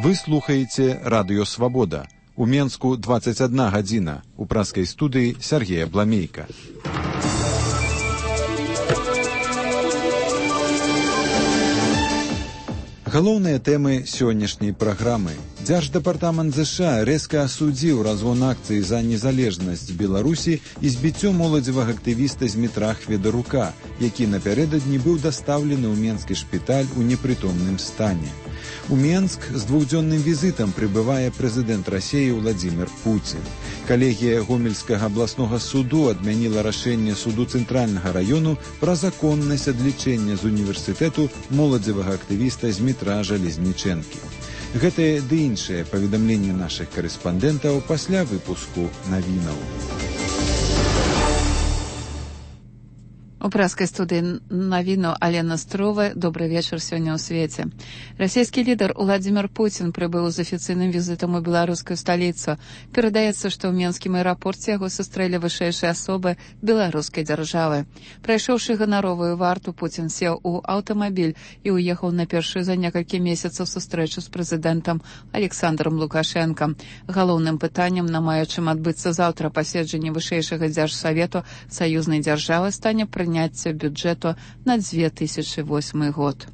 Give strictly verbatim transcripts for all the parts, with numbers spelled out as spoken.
Вы слухаеце Радыё Свабода. У Менску дваццаць адна гадзіна. У праскай студыі Сергея Бламейка. Галоўныя тэмы сённяшняй праграмы. Дзярждэпартамент ЗША рэзка асудзіў разгон акцыі за незалежнасць Беларусі і збіццё моладзевага актывіста Змітра Хведарука, які напярэдадні быў дастаўлены ў менскі шпіталь у непрытомным стане. У Менск з двухдзённым візітам прыбывае прэзідэнт Расіі Владзімір Пуцін. Калегія Гомельскага абласнога суду адмяніла рашэнне суду цэнтральнага раёну пра законнасць адлічэння з універсітэту моладзевага актывіста Змітра Жалезнічэнкі. Гэтае ды іншыя паведамленні нашых карэспандэнтаў пасля выпуску навінаў. У праскай студыі навіну Алена Строва. Добрый вечар сёння ў свеце. Расійскі лідар Владзімір Пуцін прыбыў з афіцыйным візітам у беларускую сталіцу. Перадаецца, што ў менскім аэрапорце яго сустрэлі вышэйшыя асобы беларускай дзяржавы. Прайшоўшы ганаровую варту, Пуцін сеў у аўтамабіль і ўехаў на першую за некалькі месяцаў сустрэчу з прэзідэнтам Александром Лукашэнкам. Галоўным пытаннем на маючым адбыцца заўтра паседжанне вышэйшага дзяржсавету саюзнай дзяржавы стане прыняцце бюджэту на две тысячи восьмы год.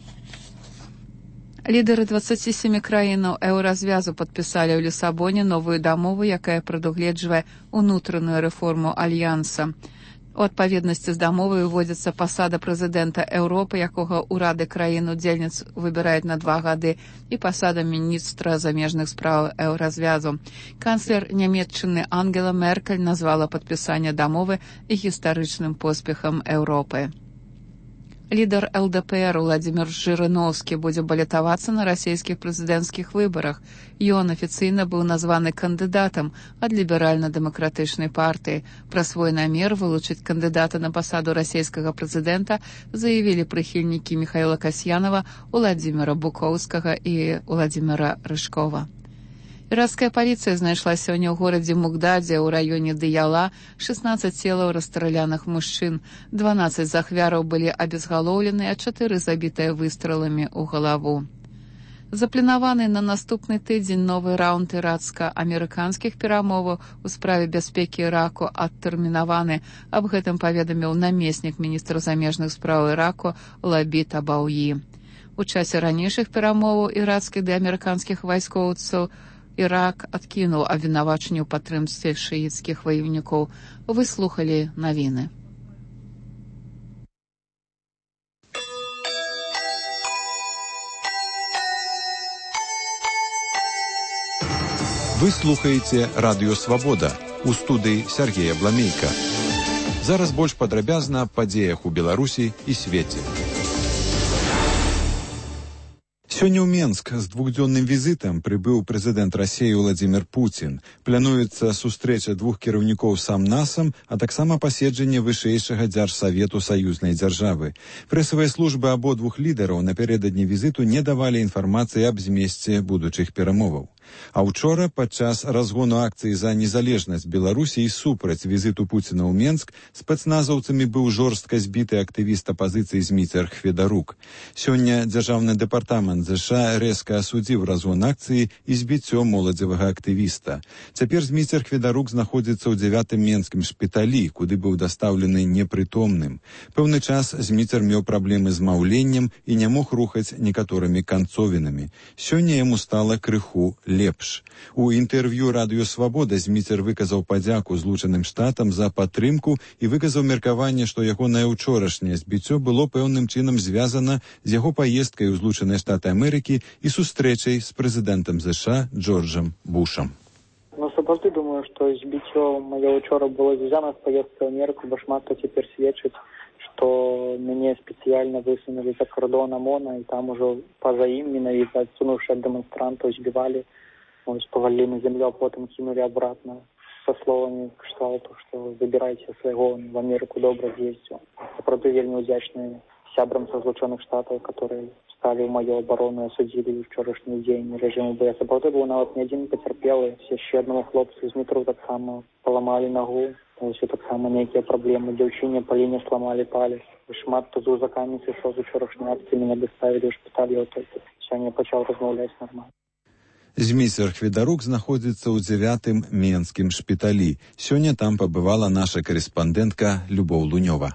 Лідары дваццаці сямі краінаў еўразвязу падпісалі ў Лісабоне новую дамову, якая прадугледжвае ўнутраную рэформу альянса. У адпаведнасці з дамовай уводзіцца пасада прэзідэнта Еўропы, якога ўрады краін-удзельніц выбіраюць на два гады, і пасада міністра замежных спраў еўразвязу. Канцлер нямецчыны Ангела Меркель назвала падпісанне дамовы гістарычным поспехам Еўропы. Лідар эл дэ пэ эр Владзімір Жырыноўскі будзе балятавацца на расійскіх прэзідэнцкіх выбарах. Ён афіцыйна быў названы кандыдатам ад ліберальна-дэмакратычнай партыі. Пра свой намер вылучыць кандыдата на пасаду расійскага прэзідэнта заявілі прыхільнікі Міхаіла Касьянава, Владзіміра Букоўскага і Владзіміра Рыжкова. Іракская паліцыя знайшла сёння ў горадзе Мугдадзе ў раёне Дыяла шэснаццаць целаў расстраляных мужчын. дванаццаць з ахвяраў былі абезгалоўлены, а чатыры забітыя выстраламі ў галаву. Запланаваны на наступны тыдзень новы раунд ірацка-амерыканскіх перамоваў у справе бяспекі Іраку адтэрмінаваны. Аб гэтым паведаміў намеснік міністра замежных спраў Іраку Лабід Абауі. У часе ранейшых перамоваў ірацкіх ды амерыканскіх вайскоўцаў Ірак адкінуў абвінавачанне ў падтрымстве шыіцкіх ваёўнікоў. Вы слухалі навіны. Вы слухаеце Радыё Свабода. У студыі Сергея Бламейка. Зараз больш падрабязна аб падзеях у Беларусі і свеце. Сёння ў Менск з двухдзённым візітам прыбыў прэзідэнт Расіі Владзімір Пуцін. Плануецца сустрэча двух кіраўнікоў сам-насам, а таксама паседжанне вышэйшага дзяржсавету саюзнай дзяржавы. Прэсавыя службы абодвух лідараў напярэдадні візіту не давалі інфармацыі аб змесце будучых перамоваў. А ўчора, падчас разгону акцыі за незалежнасць Беларусі і супраць візіту Пуціна ў Менск, спецназаўцамі быў жорстка збіты актывіст апазіцыі Зміцер Хведарук. Сёння дзяржаўны дэпартамент ЗША рэзка асудзіў разгон акцыі і збіццё моладзевага актывіста. Цяпер Зміцер Хведарук знаходзіцца ў дзявятым менскім шпіталі, куды быў дастаўлены непрытомным. Пэўны час Зміцер меў праблемы з маўленнем і не мог рухаць некаторымі канцовінамі. Сёння яму стала крыху лепш. У інтэрв'ю Радыё Свабода Зміцер выказаў падзяку Злучаным Штатам за падтрымку і выказаў меркаванне, што ягонае ўчорашняе збіццё было пэўным чынам звязана з яго паездкай у Злучаныя Штаты Амерыкі і сустрэчай з прэзідэнтам ЗША Джорджам Бушам. Ну, сапраўды думаю, што збіццё маё ўчора было звязана з паездкай ў Амерыку, бо шмат хто цяпер сведчыць, што мяне спецыяльна высунулі за кардон ОМОНа, і там ужо па-за ім менавіта адсунуўшы ад дэманстрантаў збівалі, ось, павалілі на землю, а потым кінулі абратна са словамі кшталту, што выбірайце свайго, в Амерыку добра з'ездзіў. Сапраўды вельмі ўдзячны сябрам са Злучаных Штатаў, которые сталі ў маю абарону і асудзілі ўчорашні дзень рэжыму, бо я сапраўды быў нават не адзін пацярпелы. Яшчэ аднаму хлопцу з метро таксама паламалі нагу, ось таксама нейкія праблемы. Дзяўчыне Паліне сламалі палец. Шмат хто з узакамі сышоў з учорашняй акцыі, мяне даставілі ў шпіталь, я толькі сёння пачаў размаўляць нармальна. Зміцер Хведарук знаходзіцца ў дзявятым менскім шпіталі. Сёння там пабывала наша карэспандэнтка Любоў Лунёва.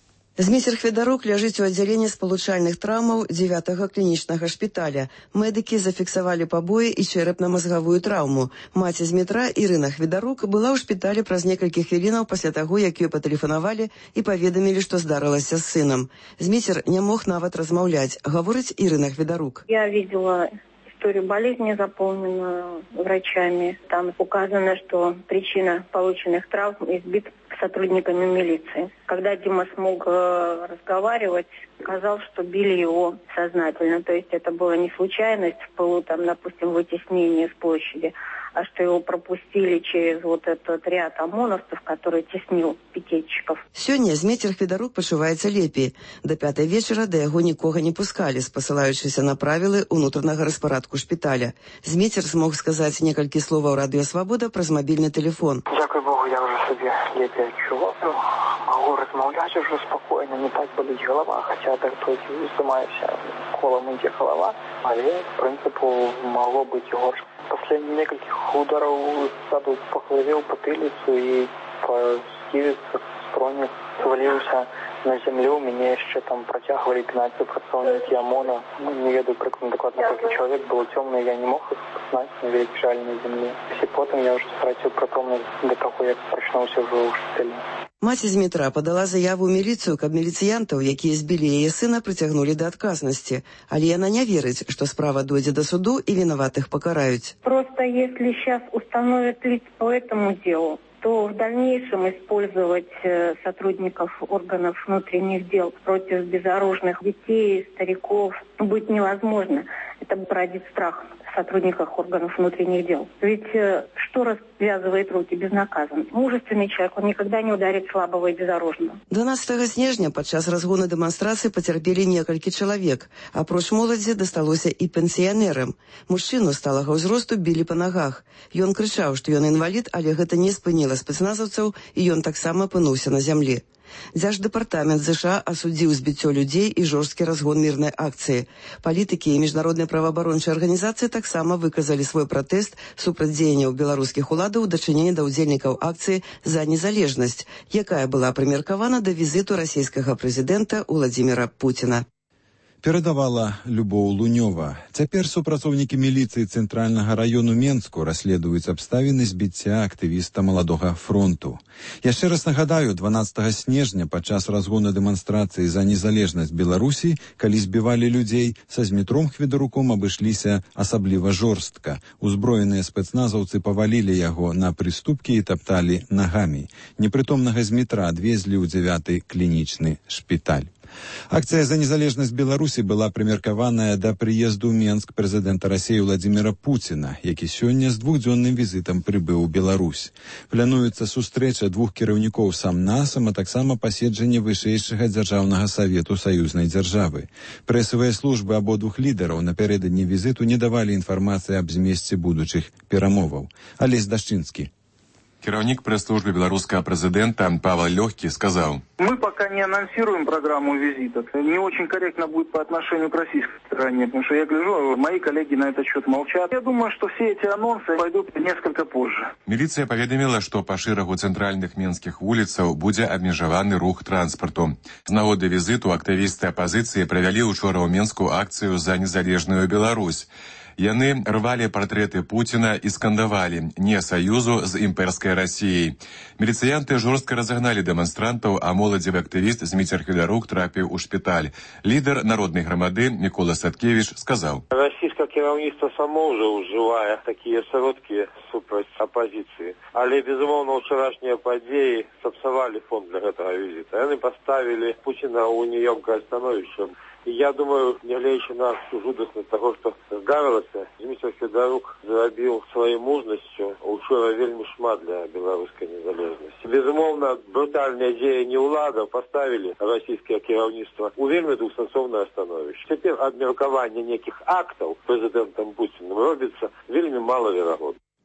Зміцер Хведарук ляжыць у аддзяленні спалучальных траўмаў дзявятага клінічнага шпіталя. Медыкі зафіксавалі пабоі і чэрапна-мазгавую траўму. Маці Змітра, Ірына Хведарук, была ў шпіталі праз некалькі хвілінаў пасля таго, як ёй патэлефанавалі і паведамілі, што здарылася з сынам. Зміцер не мог нават размаўляць, гаворыць Ірына Хведарук. Я видела историю болезни, заполненную врачами. Там указано, что причина полученных травм избит сотрудниками милиции. Когда Дима смог э, разговаривать, сказал, что били его сознательно. То есть это была не случайность в пылу, там, допустим, вытеснения с площади, а что его пропустили через вот этот ряд ОМОНовцев, который теснил пикетчиков. Сёння Зміцер Хведарук пачуваецца лепей. Да пятай вечара да яго нікога не пускалі, спасылаючыся на правілы ўнутранага распарадку шпіталя. Зміцер змог сказаць некалькі словаў Радыё Свабода праз мабільны тэлефон. Дзякуй Богу, я уже себе лепей адчуваю. Могу размаўляць уже спокойно, не так боліць голова, хотя так то здымаюся, колом ідзе голова, але, в принципу, могло быть и горше. После нескольких ударов саду по голове, в потылицу и по скивице, строне свалился на землю. Меня еще там протягивали пятнадцать представники ОМОНа. Ну, не веду, прикольно докладно, сколько человек было темно, я не мог их знать, но лежали на земле. И потом я уже стратил притомность до того, як прочнулся уже у шпитале. Маці Змітра падала заяву ў міліцыю, каб міліцыянтаў, якія збілі яе сына, прыцягнулі да адказнасці. Але яна не верыць, што справа дойдзе да суду і вінаватых пакараюць. Просто если сейчас установят лиц по этому делу, то в дальнейшем использовать сотрудников органов внутренних дел против безоружных детей, стариков будет невозможно. Это породит страх в сотрудниках органов внутренних дел. Ведь э, что развязывает руки безнаказанно? Мужественный человек, он никогда не ударит слабого и безоружного. дванаццатага снежня падчас разгону дэманстрацыі пацярпелі некалькі чалавек. Апроч моладзі дасталося і пенсіянерам. Мужчыну сталага ўзросту білі па нагах. Ён крычаў, што ён інвалід, але гэта не спыніла спецназаўцаў, і ён таксама апынуўся на зямлі. Дзярждэпартамент ЗША асудзіў збіццё людзей і жорсткі разгон мірнай акцыі. Палітыкі і міжнародныя праваабарончыя арганізацыі таксама выказалі свой пратэст супраць дзеянняў беларускіх уладаў у дачыненні да ўдзельнікаў акцыі за незалежнасць, якая была прымеркавана да візіту расійскага прэзідэнта Уладзіміра Пуціна. Перадавала Любоў Лунёва. Цяпер супрацоўнікі міліцыі цэнтральнага раёну Менску расследуюць абставіны збіцця актывіста Маладога фронту. Яшчэ раз нагадаю, дванаццатага снежня падчас разгону дэманстрацыі за незалежнасць Беларусі, калі збівалі людзей, са Змітром Хведаруком абышліся асабліва жорстка. Узброеныя спецназаўцы павалілі яго на прыступкі і тапталі нагамі. Непрытомнага Змітра адвезлі ў дзявяты клінічны шпіталь. Акцыя за незалежнасць Беларусі была прымеркаваная да прыезду ў Менск прэзідэнта Расіі Уладзіміра Пуціна, які сёння з двухдзённым візітам прыбыў у Беларусь. Плануецца сустрэча двух кіраўнікоў сам-насам, а таксама паседжанне вышэйшага дзяржаўнага савету саюзнай дзяржавы. Прэсавыя службы абодвух лідараў напярэдадні візіту не давалі інфармацыі аб змесце будучых перамоваў. Алесь Дашчынскі. Кіраўнік прэс-службы беларускага прэзідэнта Павел Лёгкі сказал: Мы пока не анонсируем программу визитов. Не очень корректно будет по отношению к российской стороне, потому что я гляжу, мои коллеги на этот счет молчат. Я думаю, что все эти анонсы пойдут несколько позже. Міліцыя паведаміла, што па шэрагу цэнтральных менскіх вуліцаў будзе абмежаваны рух транспарту. З нагоды візіту актывісты апазіцыі правялі учора ў Менску акцыю за незалежную Беларусь. Яны рвалі партрэты Пуціна і скандавалі «Не саюзу з імперскай Расіяй». Міліцыянты жорстка разагналі дэманстрантаў, а моладзевы актывіст Зміцер Хведарук трапіў у шпіталь. Лідар народнай грамады Мікола Садкевіч сказаў: Расійскае кіраўніцтва само ўжо ўжывае такія сродкі супраць апазіцыі. Але, безумоўна, ўчарашнія падзеі сапсавалі фон для гэтага візіта. Яны паставілі Пуціна ў няёмкае становішча. Я думаю, нягледзячы на всю жудаснасць таго, што здарылася, Зміцер Хведарук зрабіў сваёй мужнасцю учора вельмі шмат для беларускай незалежнасці. Безумоўна, брутальныя дзеянні ўладаў паставілі расійскае кіраўніцтва ў вельмі двухсэнсоўнае становішча. Цяпер абмеркаванне нейкіх актаў прэзідэнтам Пуцінам робіцца вельмі малаверагодна.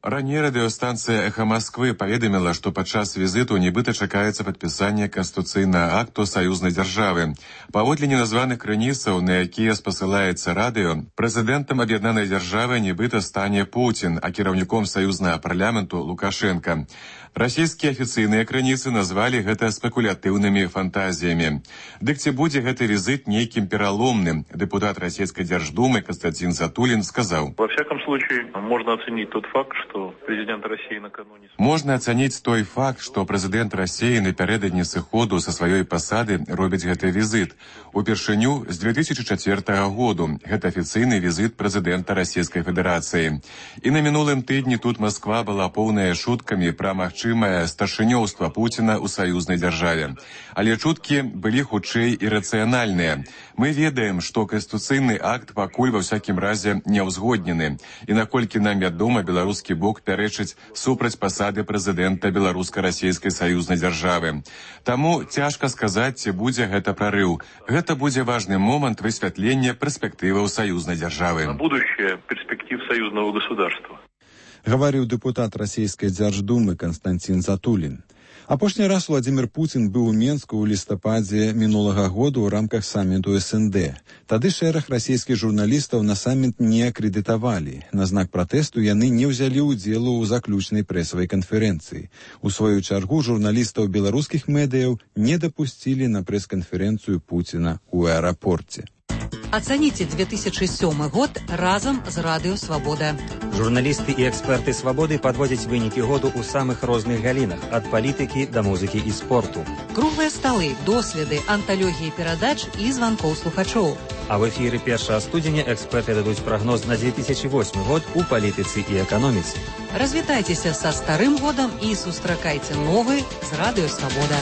Раней радыёстанцыя «Эхо Москвы» паведаміла, што падчас візіту нібыта чакаецца падпісанне канстытуцыйнага акту саюзнай дзяржавы. Паводле неназваных крыніцаў, на якія спасылаецца радыё, прэзідэнтам аб'яднанай дзяржавы нібыта стане Пуцін, а кіраўніком саюзнага парламенту Лукашенка. Расійскія афіцыйныя крыніцы назвалі гэта спекулятыўнымі фантазіямі. Дык ці будзе гэты візит нейкім пераломным? Депутат Российской Держдумы Константин Затулин сказал: Во всяком случае, можно оценить тот факт, что президент России накануне... Можно оценить той факт, что президент России напярэдадні сыходу са сваёй пасады робіць гэты візит. Упершыню з две тысячи четвёртага году гэта афіцыйны візит президента Российской Федерации. И на мінулым тыдні тут Москва была поўная шуткамі пра магчымае старшынёўства Путина ў саюзнай дзяржаве. Але чуткі былі хутчэй ірацыянальныя. Мы ведаем, што канстытуцыйны акт пакуль ва ўсякім разе не ўзгоднены. І наколькі нам вядома, беларускі бок пярэчыць супраць пасады прэзідэнта беларуска-расійскай саюзнай дзяржавы. Таму цяжка сказаць, ці будзе гэта прарыў. Гэта будзе важны момант высвятлення перспектываў саюзнай дзяржавы. На будущее перспектив союзного государства. Гаварыў дэпутат Расійскай Дзярждумы Константин Затулин. Апошні раз Владимир Путин быў у Менску ў лістападзе мінулага году ў рамках самміту эс эн дэ. Тады шэраг расійскіх журналістаў на самміт не акрэдытавалі. На знак пратэсту яны не ўзялі ўдзелу ў заключнай прэсавай канферэнцыі. У сваю чаргу журналістаў беларускіх медыяў не дапусцілі на прэс-канферэнцыю Пуціна ў аэрапорце. Оцените две тысячи седьмой год разом з Радыё Свабода. Журналісты і эксперты «Свабоды» падводзяць вынікі году ў самых розных галінах, ад палітыкі да музыкі і спорту. Круглыя сталы, доследы, анталогіі перадач і званкоў слухачоў. А в эфіры першага студзеня эксперты дадуць прагноз на две тысячи восьмы год у палітыцы і эканоміцы. Развітайцеся са старым годам і сустракайце новы з Радыё Свабода.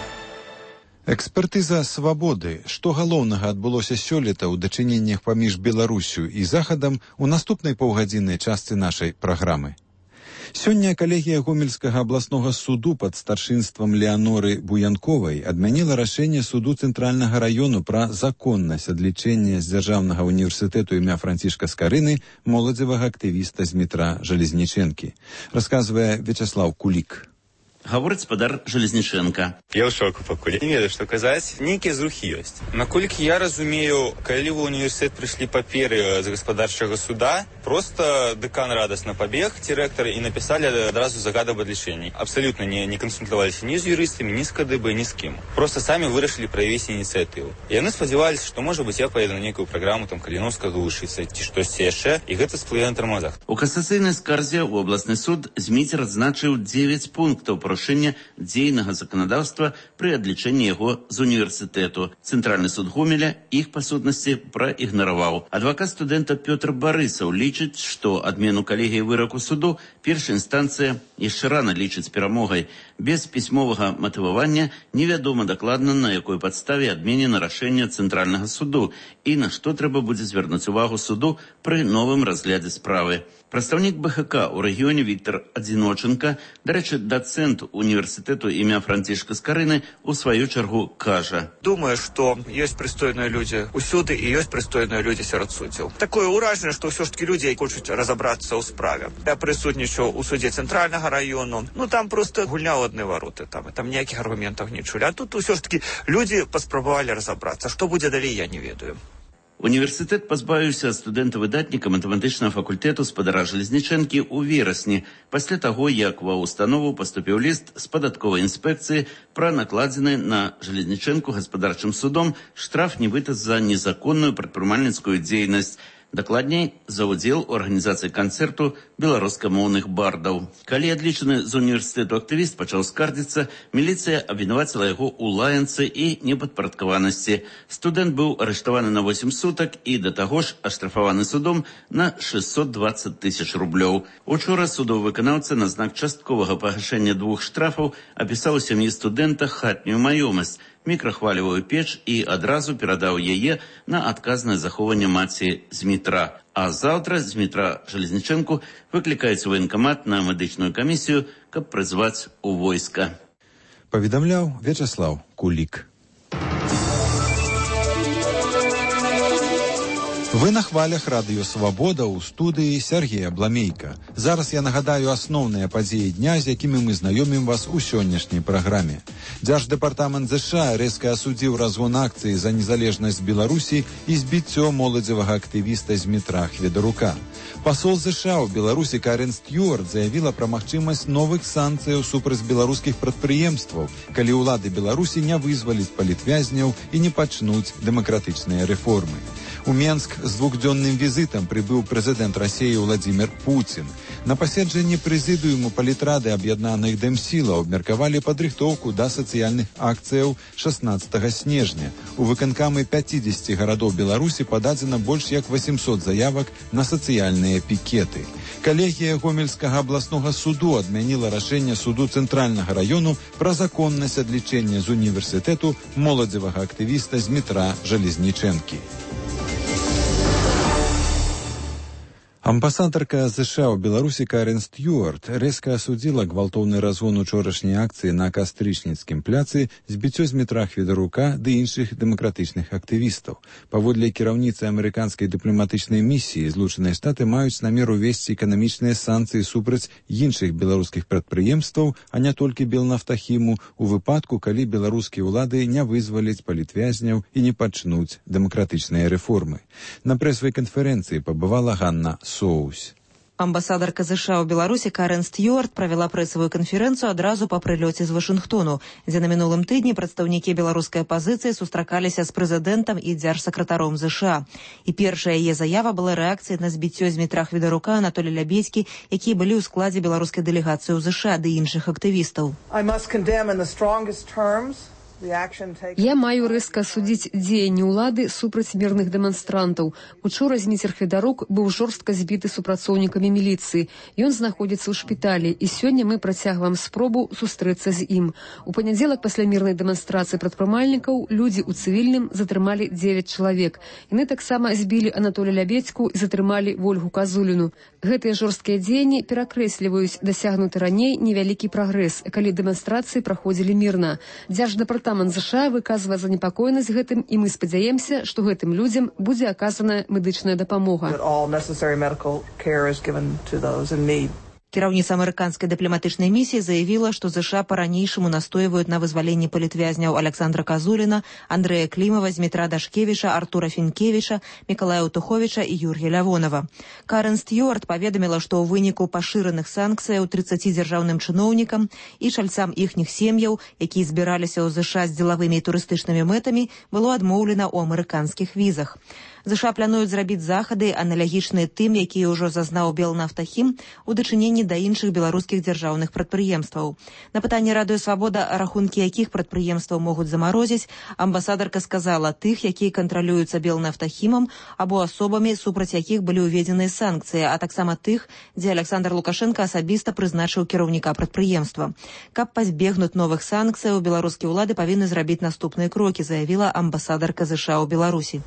Экспертыза «Свабоды». Што галоўнага адбылося сёлета ў дачыненнях паміж Беларусю і Захадам у наступнай паўгадзіннай частцы нашай праграмы. Сёння калегія Гомельскага абласнога суду пад старшынствам Леаноры Буянковай адмяніла рашэнне суду Цэнтральнага раёну пра законнасць адлічэння з Дзяржаўнага універсітэту імя Францішка Скарыны моладзевага актывіста з метра Жалезнічэнкі. Расказвае Вячаслав Кулік. Гаворыць спадар Жалезнічэнка. Я ў шоку пакуль. Не ведаю, што казаць. Нейкія зрухі ёсць. Наколькі я разумею, калі ў універсітэт прыйшлі паперы з гаспадарчага суда, проста дэкан радасна пабег, ці рэктар, і напісалі адразу загад аб адлічэнні. Абсалютна не, не кансультаваліся ні з юрыстамі, ні з ка дэ бэ, ні з кім. Проста самі вырашылі праявіць ініцыятыву. Яны спадзяваліся, што, можа быць, я паеду на нейкую праграму, там, Каліновскага вучыцца, ці штосьці яшчэ, і гэта сплыве на тармазах. У касацыйнай скарзе ў абласны суд Зміцер адзначыў дзевяць пунктаў парушэння дзейнага заканадаўства пры адлічэнні яго з універсітэту. Цэнтральны суд Гомеля іх па сутнасці праігнараваў. Адвакат студэнта Пётр Барысаў лічыць, што адмену калегіі выраку суду першая інстанцыя яшчэ рана лічыць перамогай. Без пісьмовага матывавання невядома дакладна, на якой падставе адменена рашэнне Цэнтральнага суду і на што трэба будзе звярнуць увагу суду пры новым разглядзе справы. Прадстаўнік бэ ха ка ў рэгіёне Віктор Адзіноченка, дарэчы, дацэнт універсітэту імя Францішка Скарыны, у сваю чаргу кажа: Думаю, што ёсць прыстойныя людзі ўсюды і ёсць прыстойныя людзі сярод суддзяў. Такое ўражанне, што ўсё ж такі людзі хочуць разабрацца ў справе. Я прысутнічаў у судзе Цэнтральнага раёну. Ну там проста гульня ў адны вароты, там, там ніякіх аргументаў не чулі. А тут ўсё ж такі людзі паспрабавалі разабрацца. Што будзе далей, я не ведаю. Універсітэт пазбавіўся студэнта-выдатніка матэматычнага факультэту спадара Жалезнічэнкі ў верасні, пасля таго, як ва ўстанову паступіў ліст з падатковай інспекцыі пра накладзены на Жалезнічэнку гаспадарчым судом штраф нібыта за незаконную прадпрымальніцкую дзейнасць. Дакладней, за ўдзел у арганізацыі канцэрту беларускамоўных бардаў. Калі адлічаны з універсітэту актывіст пачаў скардзіцца, міліцыя абвінаваціла яго ў лаянцы і непадпарадкаванасці. Студэнт быў арыштаваны на восем сутак і да таго ж аштрафаваны судом на шэсцьсот дваццаць тысяч рублёў. Учора судовы выканаўца на знак частковага пагашэння двух штрафаў апісаў у сям'і студэнта хатнюю маёмасць, мікрахвалевую печ і адразу перадаў яе на адказнае захоўванне маці з метра. А заўтра з метра Жалезнічэнку выклікаюць у ваенкамат на медычную камісію, каб прызваць у войска. Паведамляў Вячаслав Кулік. Вы на хвалях радыё «Свабода» ў студыі Сергея Бламейка. Зараз я нагадаю асноўныя падзеі дня, з якімі мы знаёмім вас у сённяшняй праграме. Дзярждэпартамент ЗША рэзка асудзіў разгон акцыі за незалежнасць Беларусі і збіццё моладзевага актывіста Змітра Хведарука. Пасол ЗША ў Беларусі Карен Стюарт заявіла пра магчымасць новых санкцыяў супраць беларускіх прадпрыемстваў, калі ўлады Беларусі не вызваліць палітвязняў і не пачнуць дэмакратычныя рэформы. У Менск з двухдзённым візітам прыбыў прэзідэнт Расіі Владзімір Пуцін. На паседжанні прэзідыуму палітрады аб'яднаных дэмсілаў абмеркавалі падрыхтоўку да сацыяльных акцыяў шаснаццатага снежня. У выканкамы пяцідзесяці гарадоў Беларусі пададзена больш як восемьсот заявак на сацыяльныя пікеты. Калегія Гомельскага абласнога суду адмяніла рашэнне суду цэнтральнага раёну пра законнасць адлічэння з універсітэту моладзевага актывіста Змітра Жалезнічэнкі. Амбасадарка ЗША ў Беларусі Карен Стюарт рэзка асудзіла гвалтоўны разгон учорашняй акцыі на Кастрычніцкім пляцы, збіццё Змітра Хведарука ды іншых дэмакратычных актывістаў. Паводле кіраўніцы амерыканскай дыпламатычнай місіі, Злучаныя Штаты маюць намер увесці эканамічныя санкцыі супраць іншых беларускіх прадпрыемстваў, а не толькі Белнафтахіму, у выпадку, калі беларускія ўлады не вызваляць палітвязняў і не пачнуць дэмакратычныя рэформы. На прэсавай канферэнцыі пабывала Ганна Соусь. Амбасадарка ЗША ў Беларусі Карен Стюарт правяла прэсавую канферэнцыю адразу па прылёце з Вашынгтону, дзе на мінулым тыдні прадстаўнікі беларускай апазіцыі сустракаліся з прэзідэнтам і дзяржсакратаром ЗША. І першая яе заява была рэакцыяй на збіццё Змітра Хведарука, Анатолі Лябедзькі, якія былі ў складзе беларускай дэлегацыі ў ЗША ды іншых актывістаў. Я маю рэзка асудзіць дзеянні ўлады супраць мірных дэманстрантаў. Учора Зміцер Хведарук быў жорстка збіты супрацоўнікамі міліцыі. Ён знаходзіцца ў шпіталі, і сёння мы працягваем спробу сустрэцца з ім. У панядзелак пасля мірнай дэманстрацыі прадпрымальнікаў людзі ў цывільным затрымалі дзевяць чалавек. Яны таксама збілі Анатоля Лябедзьку і затрымалі Вольгу Казуліну. Гэтыя жорсткія дзеянні перакрэсліваюць дасягнуты раней невялікі прагрэс, калі дэманстрацыі праходзілі мірна. Дзярждэпартамент ЗША выказвае занепакоенасць гэтым, і мы спадзяемся, што гэтым людзям будзе аказаная медычная дапамога. Кіраўніца амерыканскай дыпламатычнай місіі заявіла, што ЗША па-ранейшаму настойваюць на вызваленні палітвязняў Александра Казуліна, Андрэя Клімава, Змітра Дашкевіча, Артура Фінкевіча, Мікалая Утуховіча і Юр'я Лявонова. Карен Стюарт паведаміла, што ў выніку пашыраных санкцыяў трыццаці дзяржаўным чыноўнікам і чальцам іхніх сем'яў, якія збіраліся ў ЗША з дзелавымі і турыстычнымі мэтамі, было адмоўлена ў амерыканскіх візах. ЗША плануюць зрабіць захады, аналагічныя тым, якія ўжо зазнаў Белнафтахім у дачыненні да іншых беларускіх дзяржаўных прадпрыемстваў. На пытанне радыё «Свабода», рахункі якіх прадпрыемстваў могуць замарозіць, амбасадарка сказала тых, якія кантралююцца Белнафтахімам або асобамі, супраць якіх былі ўведзеныя санкцыі, а таксама тых, дзе Александр Лукашенко асабіста прызначыў кіраўніка прадпрыемства. Каб пазбегнуць новых санкцыяў, беларускія ўлады павінны зрабіць наступныя крокі, заявіла амбасадарка ЗША ў Беларусі.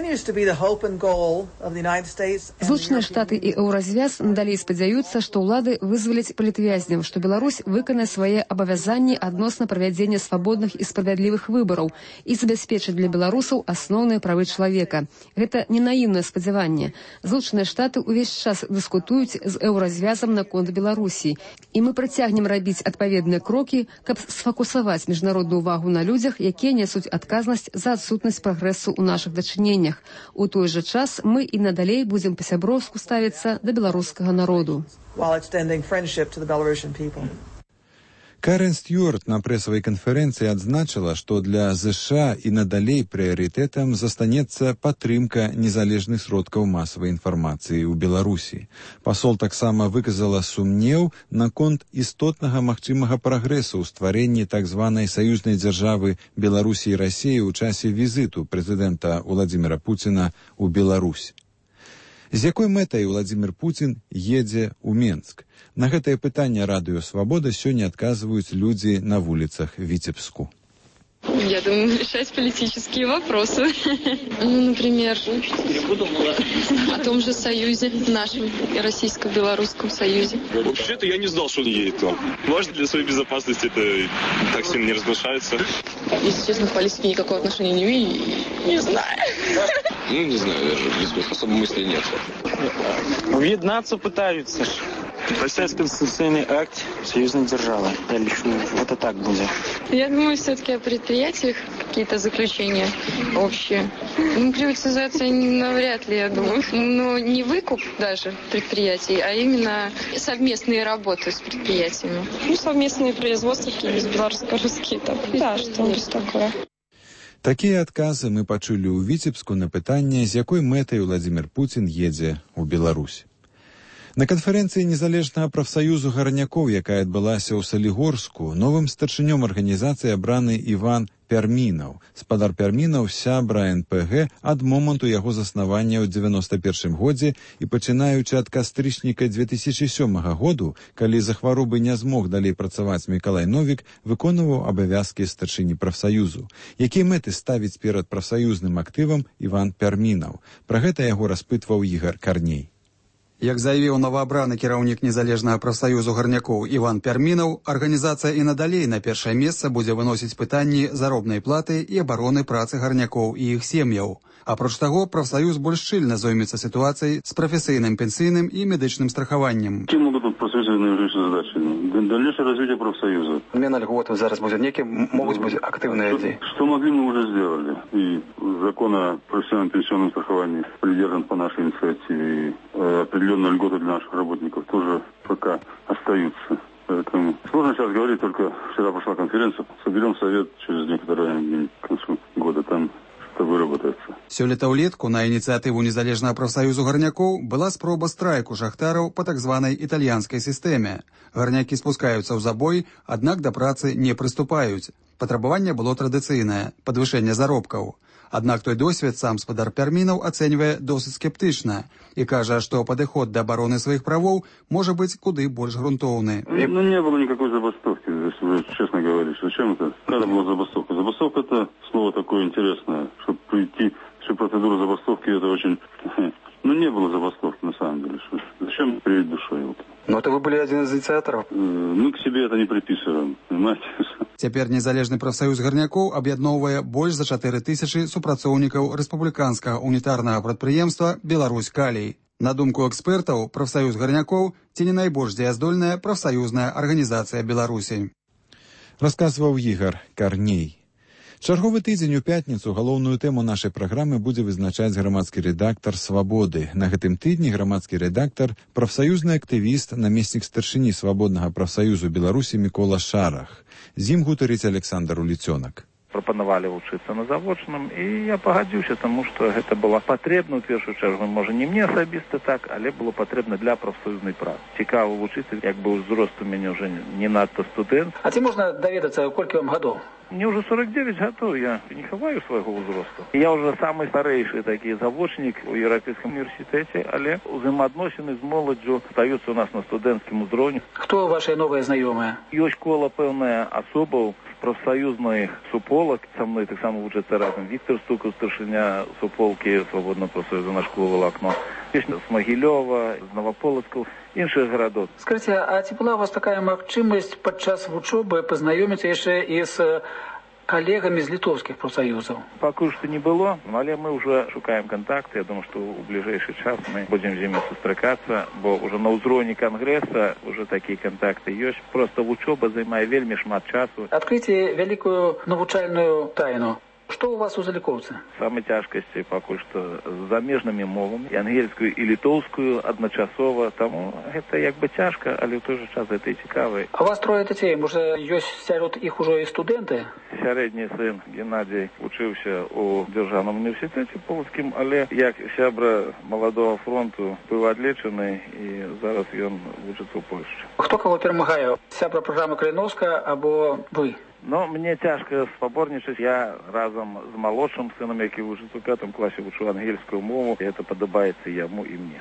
Злучаныя Штаты і Еўразвяз надалей спадзяюцца, што ўлады вызваляць палітвязняў, што Беларусь выканае свае абавязанні адносна правядзення свабодных і справядлівых выбараў і забяспечыць для беларусаў асноўныя правы чалавека. Гэта не наіўнае спадзяванне. Злучаныя Штаты ўвесь час дыскутуюць з Еўразвязам наконт Беларусі, і мы працягнем рабіць адпаведныя крокі, каб сфокусаваць міжнародную ўвагу на людзях, якія нясуць адказнасць за адсутнасць прагрэсу ў нашых дачыненнях. У той жа час мы і надалей будзем па-сяброўску ставіцца да беларускага народу. Карен Стюарт на прэсавай канферэнцыі адзначыла, што для ЗША і надалей прыярытэтам застанецца падтрымка незалежных сродкаў масавай інфармацыі ў Беларусі. Пасол таксама выказала сумнеў наконт істотнага магчымага прагрэсу ў стварэнні так званай саюзнай дзяржавы Беларусі і Расіі ў часе візіту прэзідэнта Владзіміра Пуціна ў Беларусь. З якой мэтай Владзімір Пуцін едзе ў Менск? На гэтае пытанне радыё «Свабода» сёння адказваюць людзі на вуліцах Віцебску. Я думаю, решать политические вопросы. Ну, например, о том же союзе, нашем российско-белорусском союзе. Вообще-то я не знал, что он едет там. Важно для своей безопасности, это так сильно не разглашается. Если честно, к политике никакого отношения не имею, не знаю. Ну, не знаю, даже особо мыслей нет. Объединяться пытаются. Подписать конституционный акт союзной державы. Я лично это так будет. Я думаю, все-таки о предприятиях какие-то заключения общие. Ну, приватизация навряд ли, я думаю. Но не выкуп даже предприятий, а именно совместные работы с предприятиями. Ну, совместные производства какие-нибудь белорусско-русские. Так. Да, что-нибудь такое. Такія адказы мы пачулі ў Віцебску на пытанне, з якой мэтай Владзімір Пуцін едзе ў Беларусь. На канферэнцыі незалежнага прафсаюзу гарнякоў, якая адбылася ў Салігорску, новым старшынём арганізацыі абраны Іван Пярмінаў. Спадар Пярмінаў сябра эн пэ гэ ад моманту яго заснавання ў дзевяноста першым годзе і пачынаючы ад кастрычніка дзве тысячы сёмага году, калі за хваробы не змог далей працаваць Мікалай Новік, выконваў абавязкі старшыні прафсаюзу. Якія мэты ставіць перад прафсаюзным актывам Іван Пярмінаў? Пра гэта яго распытваў Ігар Карней. Як заявіў новаабраны кіраўнік незалежнага прафсаюзу гарнякоў Іван Пярмінаў, арганізацыя і надалей на першае месца будзе выносіць пытанні заробнай платы і абароны працы гарнякоў і іх сем'яў. Апроч таго, прафсаюз больш шчыльна зоймецца сітуацыяй з прафесійным пенсійным і медычным страхаваннем. Чым будуць профсоюзы найближчыя задачы? Дальнейшее развитие профсоюза. Змена льгот зараз будет некие, могут быть активные идеи. Что могли, мы уже сделали. И закон о профессиональном пенсионном страховании придержан по нашей инициативе. И определенные льготы для наших работников тоже пока остаются. Поэтому сложно сейчас говорить, только вчера прошла конференция. Соберем совет через некоторое время, к концу года там выработается. Сёлета ўлетку на ініцыятыву незалежнага прафсаюзу гарнякоў была спроба страйку шахтараў па так званай італьянскай сістэме. Гарнякі спускаюцца ў забой, аднак да працы не прыступаюць. Патрабаванне было традыцыйнае – падвышэнне заробкаў. Аднак той досвед сам спадар Пярмінаў ацэньвае досыць скептычна і кажа, што падыход да абароны сваіх правоў можа быць куды больш грунтоўны. Ну, не было никакой забастовки, если вы честно говорите. Зачем это? Когда была забастовка? Забастовка – это слово такое интересное, чтобы прийти всю процедуру забастовки, это очень... Ну, не было забастовки, на самом деле. Зачем приедь душой? Но это вы были один из инициаторов. Мы к себе это не приписываем, понимаете? Цяпер незалежны прафсаюз гарнякоў аб'ядноўвае больш за чатыры тысячы супрацоўнікаў рэспубліканскага унітарнага прадпрыемства «Беларусь Калій». На думку экспертаў, прафсаюз гарнякоў ці не найбольш дзеяздольная прафсаюзная арганізацыя Беларусі. Расказваў Ігар Карней. Чарговы тыдзень у пятніцу галоўную тэму нашай праграмы будзе вызначаць грамадскі рэдактар «Свабоды». На гэтым тыдні грамадскі рэдактар, прафсаюзны актывіст, намеснік старшыні свабоднага прафсаюзу Беларусі Мікола Шарах. З ім гутарыць Александр Уліцёнак. Прапанавалі вучыцца на завочным, і я пагадзіўся, таму што гэта было патрэбна ў першую чаргу, можа не мне асабіста так, але было патрэбна для прафсаюзнай працы. Цікава вучыцца, як бы ўзрост у мяне ўжо не надта студэнт. А ці можна даведацца, колькі вам гадоў? Мне уже сорок девять готов, я не хаваю своего возраста. Я уже самый старейший такий заводчик у Европейском университете, але взаимоотносины з молоддю остаются у нас на студентском узроўні. Кто ваши новые знакомые? Ёсць кола пэўная асобаў профсоюзных суполок. Со мной так само вучыцца разом Виктор Стуков, старшыня суполки свободного профсоюза на школу «Волокно». Есть с Могилёва, з Новополоцка, іншых городов. Скажите, а ці была у вас такая магчымасць падчас вучобы пазнаёміцца яшчэ і з коллегами из литовских профсоюзов? Пока что не было, але мы уже шукаем контакты. Я думаю, что в ближайший час мы будем с ними сустракаться, бо уже на ўзроўні конгресса уже такие контакты есть. Просто вучоба займае вельмі шмат часу. Откройте великую навучальную тайну. Что у вас у заліковцы? Самые тяжкости пока что с замежными мовами, и ангельскую, и литовскую одночасово. Тому это як бы тяжко, але в той же час это и цікаво. А у вас трое детей, може, есть сярод их уже и студенты? Сярэдні сын Геннадий учился у Державном университете Полоцким, але як сябра молодого фронту был одлечений, и зараз он учится в Польше. Кто кого перемагає? Сябра программы Калиновска або вы? Но мне тяжко спаборнічаць. Я разом з малодшым сыном, які вучыцца у пятом классе, вучу ангельскую мову, и это подобаецца яму и мне.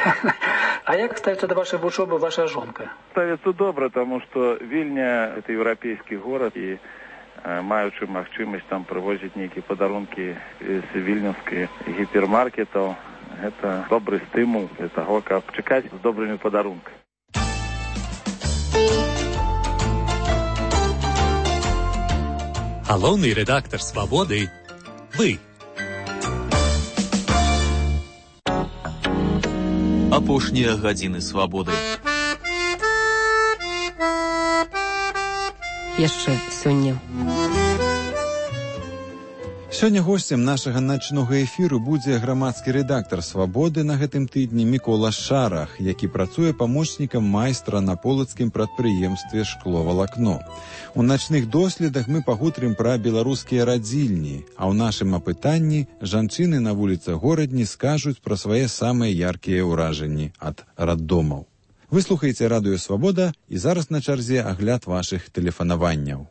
А як ставится до вашей вучобы ваша жонка? Ставится добра, потому что Вильня – это европейский город, и маючы магчымасць там прывозіць нейкія падарункі з вільнюскіх гіпермаркетаў. Гэта добры стымул для таго, каб чакаць з добрымі падарункамі. Галоўны рэдактар «Свабоды» – вы. Апошнія гадзіны свабоды. Яшчэ сёння. Сёння госцем нашага начнога эфіру будзе грамадскі рэдактар «Свабоды» на гэтым тыдні Мікола Шарах, які працуе памочнікам майстра на полацкім прадпрыемстве «Шкловалакно». У начных доследах мы пагутрым пра беларускія радзільні, а ў нашым апытанні жанчыны на вуліцах горадні скажуць пра свае самыя яркія ўражанні ад раддомаў. Вы слухаеце радыё «Свабода» і зараз на чарзе агляд вашых тэлефанаванняў.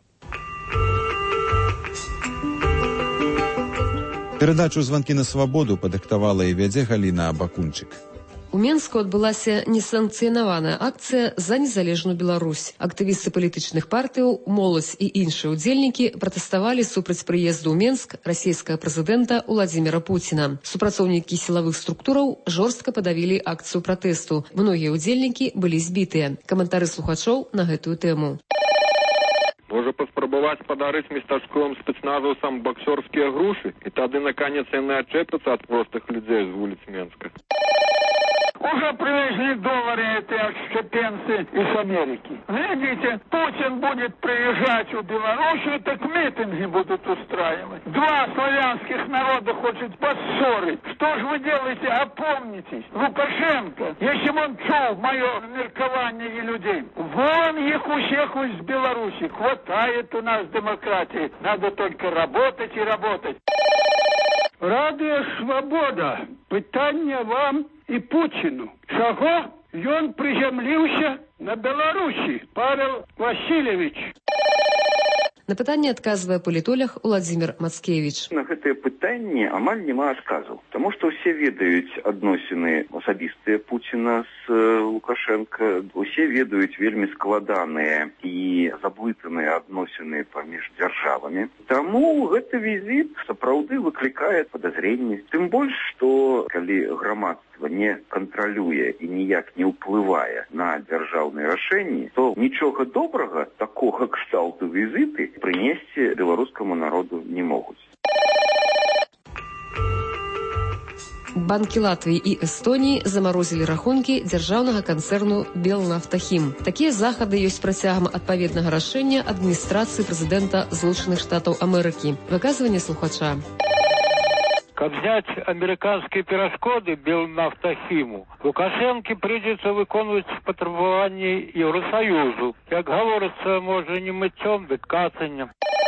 Перадачу «Званкі на свабоду» падыктавала і вядзе Галіна Абакунчык. У Менску адбылася несанкцыянаваная акцыя за незалежную Беларусь. Актывісты палітычных партыяў, моладзь і іншыя ўдзельнікі пратэставалі супраць прыезду ў Менск расійскага прэзідэнта Уладзіміра Пуціна. Супрацоўнікі сілавых структураў жорстка падавілі акцыю пратэсту. Многія ўдзельнікі былі збітыя. Каментары слухачоў на гэтую тэму. Можа паспрабаваць падарыць местачковым спецназаўцам баксёрскія грушы, і тады, наконец, яны адчэпяцца ад простых людзей з вуліц Менска. Уже привезли доллары эти отщепенцы из Америки. Глядите, Путин будет приезжать в Белоруссию, так митинги будут устраивать. Два славянских народа хочет поссорить. Что же вы делаете? Опомнитесь. Лукашенко, если бы он чул мое меркование людей, вон их у всех из Беларуси. Хватает у нас демократии. Надо только работать и работать. Радыё «Свабода». Пытанне вам і Пуціну. Чаго ён прызямліўся на Беларусі, Павел Васильевич? На пытанне адказвае палітолог Уладзімір Мацкевіч. На гэтае пытанне амаль няма адказу, таму што ўсе ведаюць адносіны асабістыя Пуціна з Лукашенко, усе ведаюць вельмі складаныя і заблытаныя адносіны паміж дзяржавамі. Таму гэты візіт сапраўды выклікае падазренні. Тым больш, што калі грамадства не кантралюе і ніяк не ўплывае на дзяржаўныя рашэнні, то нічога добрага такога кшталту візіты прынесці беларускаму народу не могуць. Банкі Латвіі і Эстоніі замарозілі рахункі дзяржаўнага канцэрну «Белнафтахім». Такія захады ёсць працягам адпаведнага рашэння адміністрацыі прэзідэнта Злучаных Штатаў Амерыкі. Выказванне слухача. Каб зняць амерыканскія перашкоды Белнафтахіму, Лукашэнке прыйдзецца выконваць патрабаванні Еўрасаюзу. Як гаворыцца, можа, не мыццём, дык кацаннем.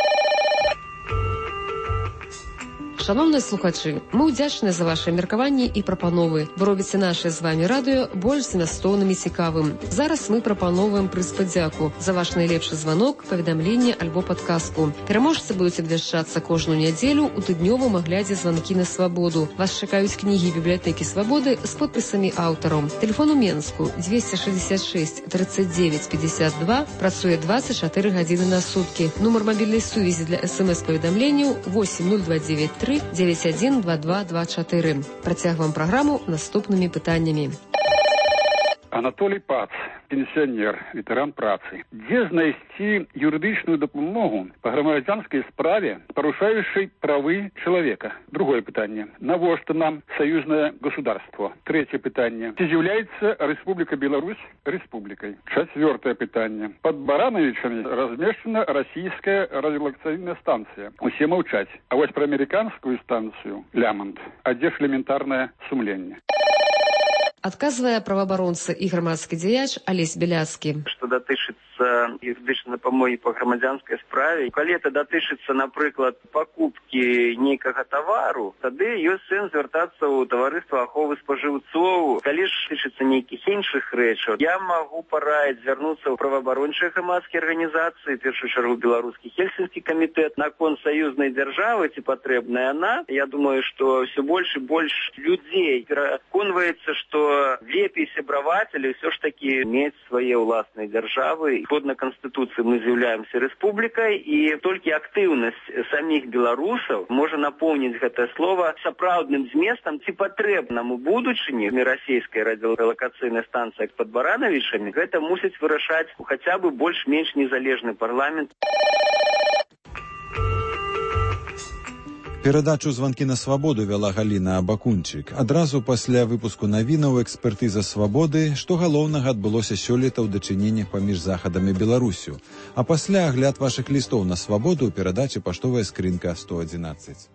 Шановныя слухачы, мы ўдзячныя за ваши меркаванні і прапановы. Вы робіце наше з вами радыё больш змястоўным і цікавым. Зараз мы прапановваем прыз падзяку за ваш найлепшы званок, паведамленне альбо падказку. Пераможцы будуць абвяшчацца кожную нядзелю ў тыднёвым аглядзе «Званкі на свабоду». Вас чакаюць кнігі бібліятэкі «Свабоды» з подпісамі аўтараў. Тэлефон у Менску дзвесце шэсцьдзесят шэсць тридцать девять пятьдесят два, працуе двадцать четыре гадзіны на суткі. Нумар мабільнай сувязі для эс-эм-эс-паведамленняў восемь ноль два девять три девять один два два два четыре. Працягваем праграму наступнымі пытаннямі. Анатолій Пац, пенсіонер, ветэран працы. Дзе знайсці юрыдычную дапамогу па грамадзянскай справе, парушаючай правы чалавека? Другое пытанне. Навошта нам союзное государство? Третье пытанне. Ці з'яўляецца Рэспубліка Беларусь рэспублікай? Четвертое пытанне. Под Барановичами размешчана расійская радыёлакацыйная станцыя. Усе маўчаць. А вось пра амерыканскую станцыю лямант. А дзе ж элементарнае сумленне? Адказвае праваабаронца і грамадскі дзеяч Алесь Беляцкі. Што датычыцца юрыдычнай дапамогі па грамадзянскай справе, калі это датычыцца, напрыклад, пакупкі нейкага тавару, тады ёсць сэнс звяртацца ў таварыства аховы спажыўцоў. Калі ж датычыцца нейкіх іншых рэчаў, я магу параіць звярнуцца ў праваабарончыя грамадскія арганізацыі, в першую чаргу беларускі хельсінскі камітэт, наконт саюзнай дзяржавы, ці патрэбная яна. Я думаю, што ўсё больш і больш людзей пераконваецца, што лепей сябраваць, але ўсё ж такі мець свае ўласныя дзяржавы згодна Конституции мы з'яўляемся республикой, и только активность самих белорусов может наполнить это слово сапраўдным зместом, ці патрэбным у будучыні российской радиолокационной станции под Барановичами, это мусить вырашать хотя бы больш-менш незалежный парламент. Перадачу «Званкі на свабоду» вяла Галіна Абакунчык. Адразу пасля выпуску навінаў «Экспертыза свабоды», што галоўнага адбылося сёлета ў дачыненнях паміж Захадам і Беларусю. А пасля агляд вашых лістоў на свабоду ў перадачы «Паштовая скрынка сто адзінаццаць».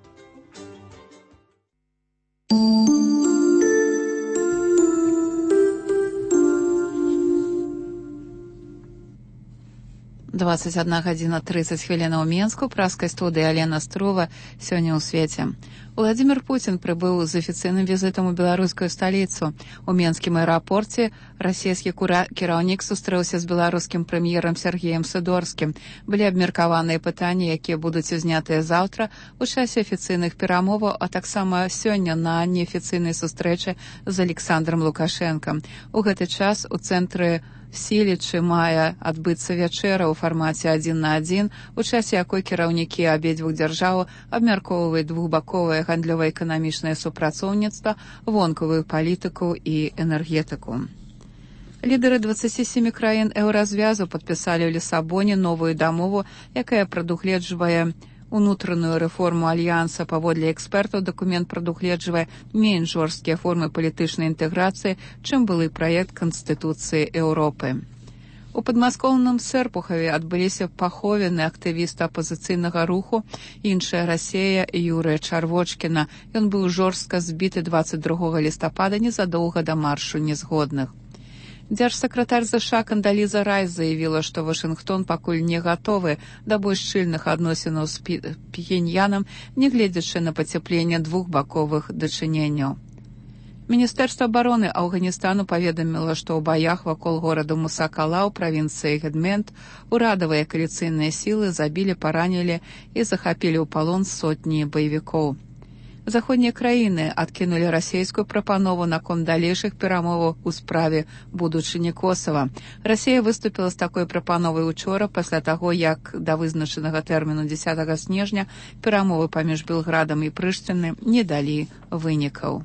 двадцать одна гадзіна тридцать хвілін у Менску, праскай студыі Алена Струва, сёння ў свеце. Владимир Путин прыбыў з афіцыйным візітам у беларускую сталіцу. У Менскім аэрапорце расійскі кіраўнік сустрэўся з беларускім прэм'ерам Сергеем Сыдорскім. Былі абмеркаваныя пытанні, якія будуць узнятыя заўтра у часе афіцыйных перамоваў, а таксама сёння на неафіцыйнай сустрэчы з Александром Лукашенком. У гэты час у цэнтры Сілічы мае адбыцца вячэра ў фармаце адзін на адзін, у часе якой кіраўнікі абедзвюх дзяржаў абмяркоўваюць двухбаковае гандлёва-эканамічнае супрацоўніцтва, вонкавую палітыку і энергетыку. Лідары дваццаці сямі краін еўразвязу падпісалі ў Лісабоне новую дамову, якая прадугледжвае унутраную рэформу альянса. Паводле экспертаў, дакумент прадугледжвае менш жорсткія формы палітычнай інтэграцыі, чым былы праект Канстытуцыі Еўропы. У падмаскоўным Сэрпухаве адбыліся паховіны актывіста апазіцыйнага руху «Іншая Расія» Юрыя Чарвочкіна. Ён быў жорстка збіты дваццаць другога лістапада незадоўга да маршу нязгодных. Дзяржсакратар ЗША Кандаліза Райс заявіла, што Вашынгтон пакуль не гатовы да больш шчыльных адносінаў з Пхеньянам, нягледзячы на пацяпленне двухбаковых дачыненняў. Міністэрства абароны Афганістану паведаміла, што ў баях вакол гораду Мусакала ў правінцыі Гедмент урадавыя кааліцыйныя сілы забілі, паранілі і захапілі ў палон сотні баевікоў. Заходнія краіны адкінулі расійскую прапанову наконт далейшых перамоваў у справе будучыні Косава. Расія выступіла з такой прапановай учора, пасля таго, як да вызначанага тэрміну дзесятага снежня перамовы паміж Белградам і Прыштыны не далі вынікаў.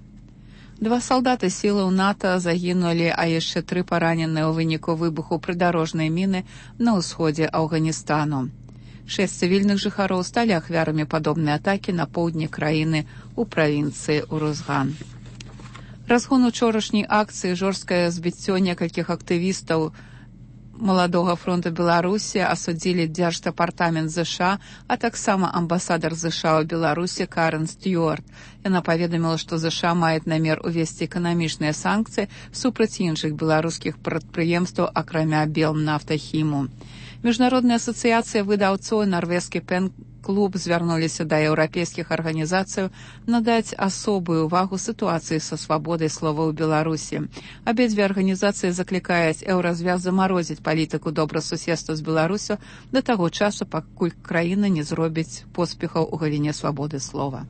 Два салдаты сілаў НАТО загінулі, а яшчэ тры параненыя ў выніку выбуху прыдарожнай міны на ўсходзе Афганістану. Шэсць цывільных жыхароў сталі ахвярамі падобнай атакі на поўдні краіны ў правінцыі Урузган. Разгон учорашняй акцыі, жорсткае збіццё некалькіх актывістаў Маладога фронту Беларусі асудзілі Дзярждэпартамент ЗША, а таксама амбасадар ЗША ў Беларусі Карен Стюарт. Яна паведаміла, што ЗША маюць намер увесці эканамічныя санкцыі супраць іншых беларускіх прадпрыемстваў, акрамя Белнафтахіму. Міжнародная асацыяцыя выдаўцоў і нарвежскі пен-клуб звярнуліся да еўрапейскіх арганізацыяў надаць асобую ўвагу сітуацыі са свабодай слова ў Беларусі. Абедзве арганізацыі заклікаюць еўразвяз замарозіць палітыку добрасуседства з Беларусю да таго часу, пакуль краіна не зробіць поспехаў у галіне свабоды слова.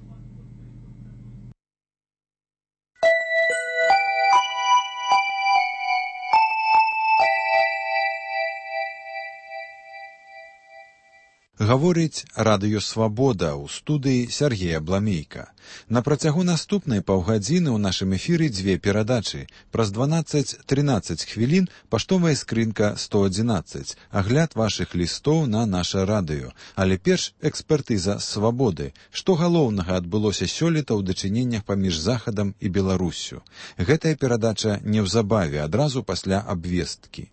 Гаворыць радыё «Свабода» ў студыі Сергея Бламейка. На працягу наступнай паўгадзіны ў нашым эфіры дзве перадачы. Праз дванаццаць-трынаццаць хвілін паштовая скрынка сто адзінаццаць. Агляд вашых лістоў на наша радыё. Але перш экспертыза свабоды. Што галоўнага адбылося сёлета ў дачыненнях паміж Захадам і Беларуссю. Гэтая перадача неўзабаве, адразу пасля абвесткі.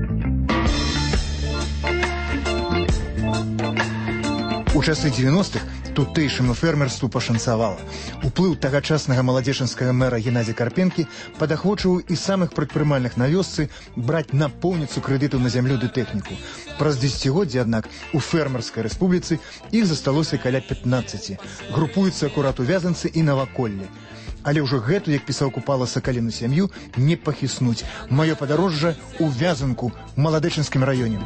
У часы дзевяностых тутэйшаму фермерству пашанцавала. Уплыў тагачаснага маладзечанскага мэра Геннадзя Карпенкі падахвочваў і самых прадпрымальных на вёсцы браць напоўніцу крэдытаў на зямлю ды тэхніку. Праз дзесяцігоддзе, аднак, у фермерскай рэспубліцы іх засталося каля пятнаццаці. Групуюцца акурат у Вязанцы і наваколлі. Але ўжо гэту, як пісаў Купала, сакаліну сям'ю не пахіснуць. Маё падарожжа ў Вязанку, у маладэчанскім раёне.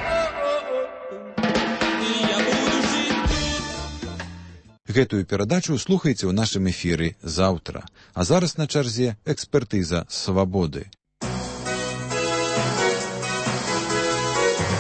Гэтую перадачу слухайце ў нашым эфіры заўтра. А зараз на чарзе экспертыза свабоды.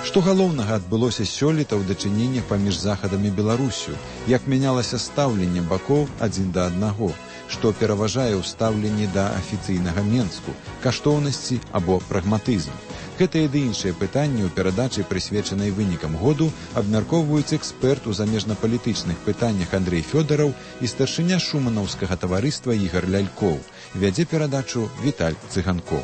Што галоўнага адбылося сёлета ў дачыненнях паміж Захадам і Беларусю, як мянялася стаўленне бакоў адзін да аднаго, што пераважае ў стаўленні да афіцыйнага Менску, каштоўнасці або прагматызм. Гэтыя ды іншыя пытанні ў перадачы, прысвечанай вынікам году, абмяркоўваюць эксперт у замежнапалітычных пытаннях Андрэй Фёдараў і старшыня шуманаўскага таварыства Ігар Лялькоў. Вядзе перадачу Віталь Цыганкоў.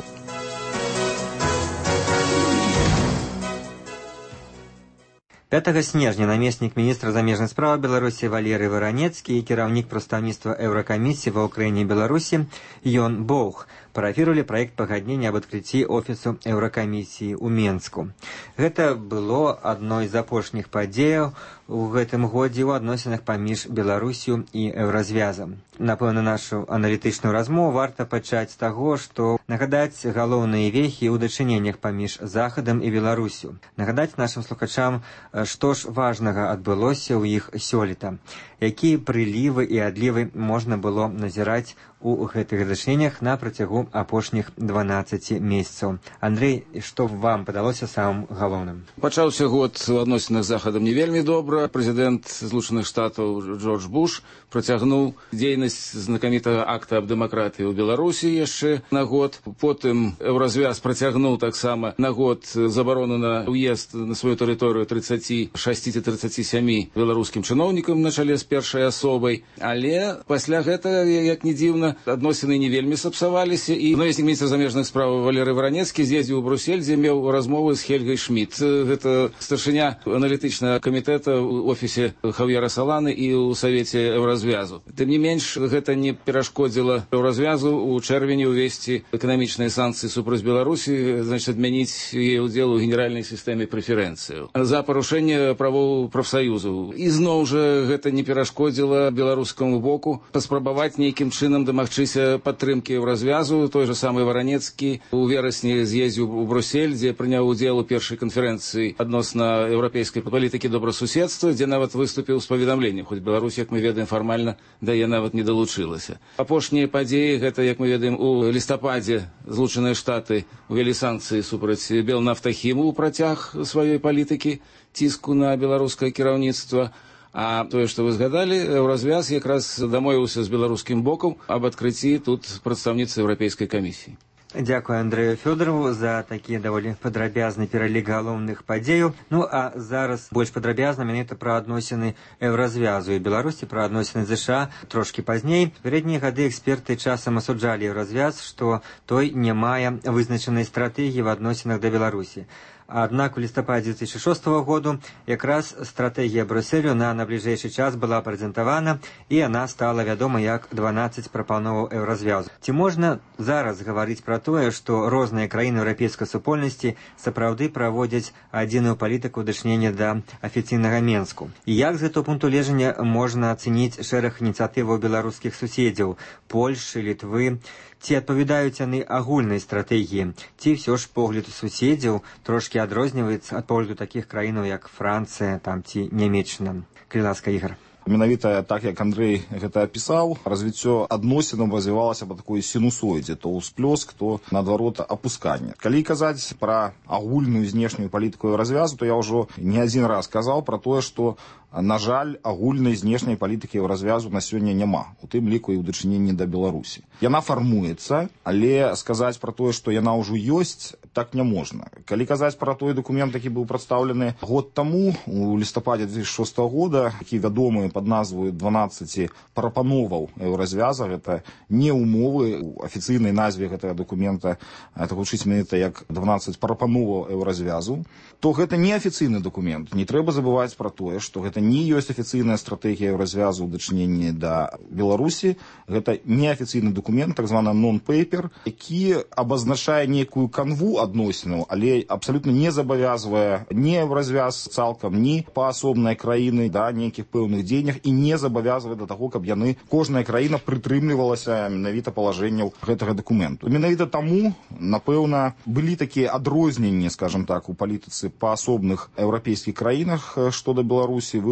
пятага снежня намеснік міністра замежных справ Беларусі Валерый Варанецкі і кіраўнік прадстаўніцтва Еўракамісіі ва ўкраіне і Беларусі Ён Боух парафіравалі праект пагаднення аб адкрыцці офісу Еўракамісіі ў Менску. Гэта было адной з апошніх падзеяў у гэтым годзе ў адносінах паміж Беларусю і Еўразвязам. Напэўна, нашу аналітычную размову варта пачаць з таго, што нагадаць галоўныя вехі ў дачыненнях паміж Захадам і Беларусю. Нагадаць нашым слухачам, што ж важнага адбылося ў іх сёлета, якія прылівы і адлівы можна было назіраць у гэтых дачыненнях на працягу апошніх дванаццаці месяцаў. Андрэй, што вам падалося самым галоўным? Пачаўся год у адносінах з Захадам не вельмі добра. Прэзідэнт Злучаных Штатаў Джордж Буш працягнуў дзейнасць знакамітага акта аб дэмакратыі ў Беларусі яшчэ на год. Потым Еўразвяз працягнуў таксама на год забарону на ўезд на сваю тэрыторыю трыццаці шасці ці трыццаці сямі беларускім чыноўнікам на чале з першай асобай. Але пасля гэтага, як не дзіўна, адносіны не вельмі сапсаваліся, і намеснік міністра замежных справ Валерый Варанецкі з'ездзіў у Брюссель, дзе меў размовы з Хельгай Шмідт. Гэта старшыня аналітычнага камітэта ў офісе Хав'ера Саланы і ў Савеце Еўразвязу. Тым не менш, гэта не перашкодзіла Еўразвязу ў чэрвені ўвесці эканамічныя санкцыі супраць Беларусі, значыць, адмяніць яе ўдзел у генеральнай сістэме прэферэнцыяў за парушэнне правоў прафсаюзаў. І зноў жа гэта не перашкодзіла беларускаму боку паспрабаваць нейкім чынам дамагчыся падтрымкі Еўразвязу. Той же самы Варанецкі у верасні з'ездзіў у Брюссель, дзе прыняў удзел у першай канферэнцыі адносна еўрапейскай палітыкі добрасуседства, дзе нават выступіў з паведамленнем, хоць Беларусь, як мы ведаем, фармальна да яе нават не далучылася. Апошнія падзеі, гэта, як мы ведаем, у лістападзе Злучаныя Штаты увялі санкцыі супраць Белнафтахіму ў працяг сваёй палітыкі ціску на беларускае кіраўніцтва. А тое, што вы згадалі, Еўразвяз якраз дамовіўся з беларускім бокам аб адкрыцці тут прадстаўніцтва Еўрапейскай камісіі. Дзякую Андрэю Фёдарову за такі даволі падрабязны пералік галоўных падзеяў. Ну а зараз больш падрабязна менавіта пра адносіны Еўразвязу і Беларусі, пра адносіны ЗША трошкі пазней. Пераднія гады эксперты часам асуджалі Еўразвяз, што той не мае вызначанай стратэгіі в адносінах да Беларусі. Аднак у лістападзе две тысячи шостого году якраз стратэгія Брюсселю на набліжэйшы час была прэзентавана, і яна стала вядома як дванаццаць прапановаў Еўразвязу. Ці можна зараз гаварыць пра тое, што розныя краіны еўрапейскай супольнасці сапраўды праводзяць адзіную палітыку дачынення да афіцыйнага Менску? І як з гэтага пункту гледжання можна ацэніць шэраг ініцыятываў беларускіх суседзяў Польшы, Літвы? Ці адпавядаюць яны агульнай стратэгіі? Ці ўсё ж погляд суседзяў трошкі адрозніваецца ад погляду такіх краінаў, як Францыя там, ці Нямеччына? Калі ласка, Ігар. Менавіта так, як Андрэй гэта апісаў, развіццё адносінаў развівалася па такой сінусоідзе, то ўсплёск, то, наадварот, апусканне. Калі казаць пра агульную знешнюю палітыку Еўразвязу, то я ўжо не адзін раз казаў пра тое, што на жаль, агульнай знешняй палітыкі Еўразвязу на сёння няма, у тым ліку і ў дачыненні да Беларусі. Яна фармуецца, але сказаць пра тое, што яна ўжо ёсць, так не можна. Калі казаць пра той дакумент, які быў прадстаўлены год таму, у лістападзе две тысячи шостого года, які вядомы пад назваю дванаццаць прапановаў Еўразвяза, гэта не умовы, у афіцыйнай назве гэтага дакумента, это гучыць менавіта як дванаццаць прапановаў Еўразвязу, то гэта не афіцыйны дакумент. Не трэба забываць пра тое, што гэта не ёсць афіцыйная стратэгія Еўразвязу ў дачыненні да Беларусі. Гэта неафіцыйны дакумент, так званы нон-пейпер, які абазначае нейкую канву адносінаў, але абсалютна не забавязвае ні Еўразвяз цалкам, ні паасобныя краіны да нейкіх пэўных дзеяннях і не забавязвае да таго, каб яны, кожная краіна прытрымлівалася менавіта палажэнняў гэтага дакументу. Менавіта таму, напэўна, былі такія адрозненні, скажам так, у палітыцы паасобных еўрапейскіх краінах што да Беларусі. Вы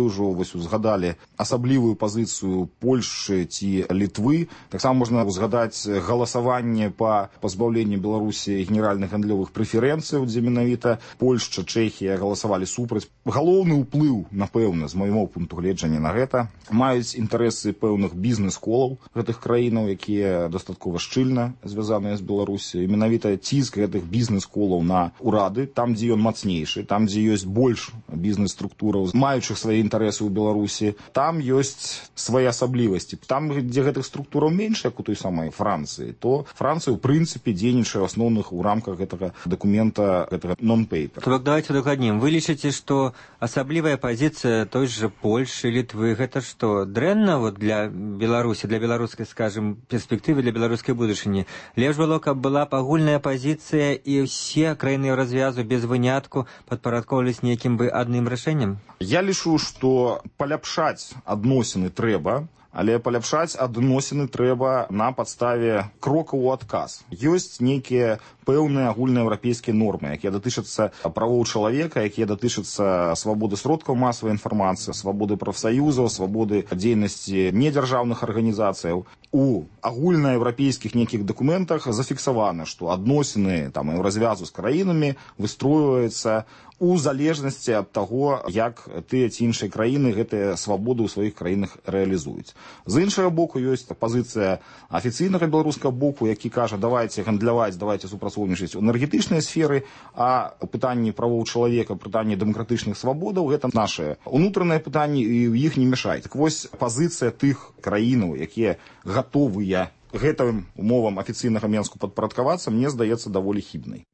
вы ўжо вось узгадалі асаблівую пазіцыю Польшчы ці Літвы. Таксама можна узгадаць галасаванне па пазбаўленню Беларусі генеральных гандлёвых прэферэнцыяў, дзе менавіта Польшча, Чэхія галасавалі супраць. Галоўны ўплыў, напэўна, з майго пункту гледжання на гэта маюць інтарэсы пэўных бізнес-колаў гэтых краінаў, якія дастаткова шчыльна звязаныя з Беларусі. Менавіта ціск гэтых бізнес-колаў на урады, там, дзе ён мацнейшы, там, дзе ёсць больш бізнес-структураў, маючых свае інтарэсы ў Беларусі, там ёсць свае асаблівасці. Там, дзе гэтых структураў менш, як у той самай Францыі, то Францыя, ў прынцыпе, дзейнічае ў асноўных у рамках гэтага дакумента, гэтага non-paper. Так, давайте удакладнім. Вы лічыце, што асаблівая пазіцыя той же Польшчы, Літвы, гэта што, дрэнна вот для Беларусі, для беларускай, скажем, перспектывы, для беларускай будучыні? Лепш было, каб была агульная пазіцыя і ўсе краіны развязу без вынятку падпарадкоўвались нейкім бы адным рашэннем? Я лічу, што паляпшаць адносіны трэба, але паляпшаць адносіны трэба на падставе крокаў у адказ. Ёсць нейкія пэўныя агульнаеўрапейскія нормы, якія датычацца правоў чалавека, якія датычацца свабоды сродкаў масавай інфармацыі, свабоды прафсаюзаў, свабоды дзейнасці недзяржаўных арганізацыяў. У агульнаеўрапейскіх нейкіх дакументах зафіксавана, што адносіны там развязу з краінамі выстройваюцца у залежнасці ад таго, як тыя ці іншыя краіны гэтыя свабоды ў сваіх краінах рэалізуюць. З іншага боку ёсць пазіцыя афіцыйнага беларускага боку, які кажа, давайте гандляваць, давайте супрацоўнічаць у энергетычнай сферы, а пытанні правоў чалавека, пытанні дэмакратычных свабодаў гэта нашае унутранае пытанне, і ў іх не мяшаць. Так вось пазіцыя тых краінаў, якія гатовыя гэтым умовам афіцыйнага Менску падпарадкавацца, мне здаецца даволі хібнай.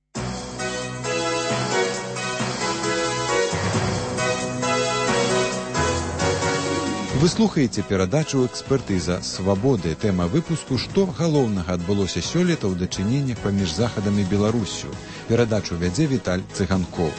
Вы слухаеце перадачу «Экспертыза свабоды». Тэма выпуску «Што галоўнага адбылося сёлета ў дачыненнях паміж Захадам і Беларуссю». Перадачу вядзе Віталь Цыганкоў.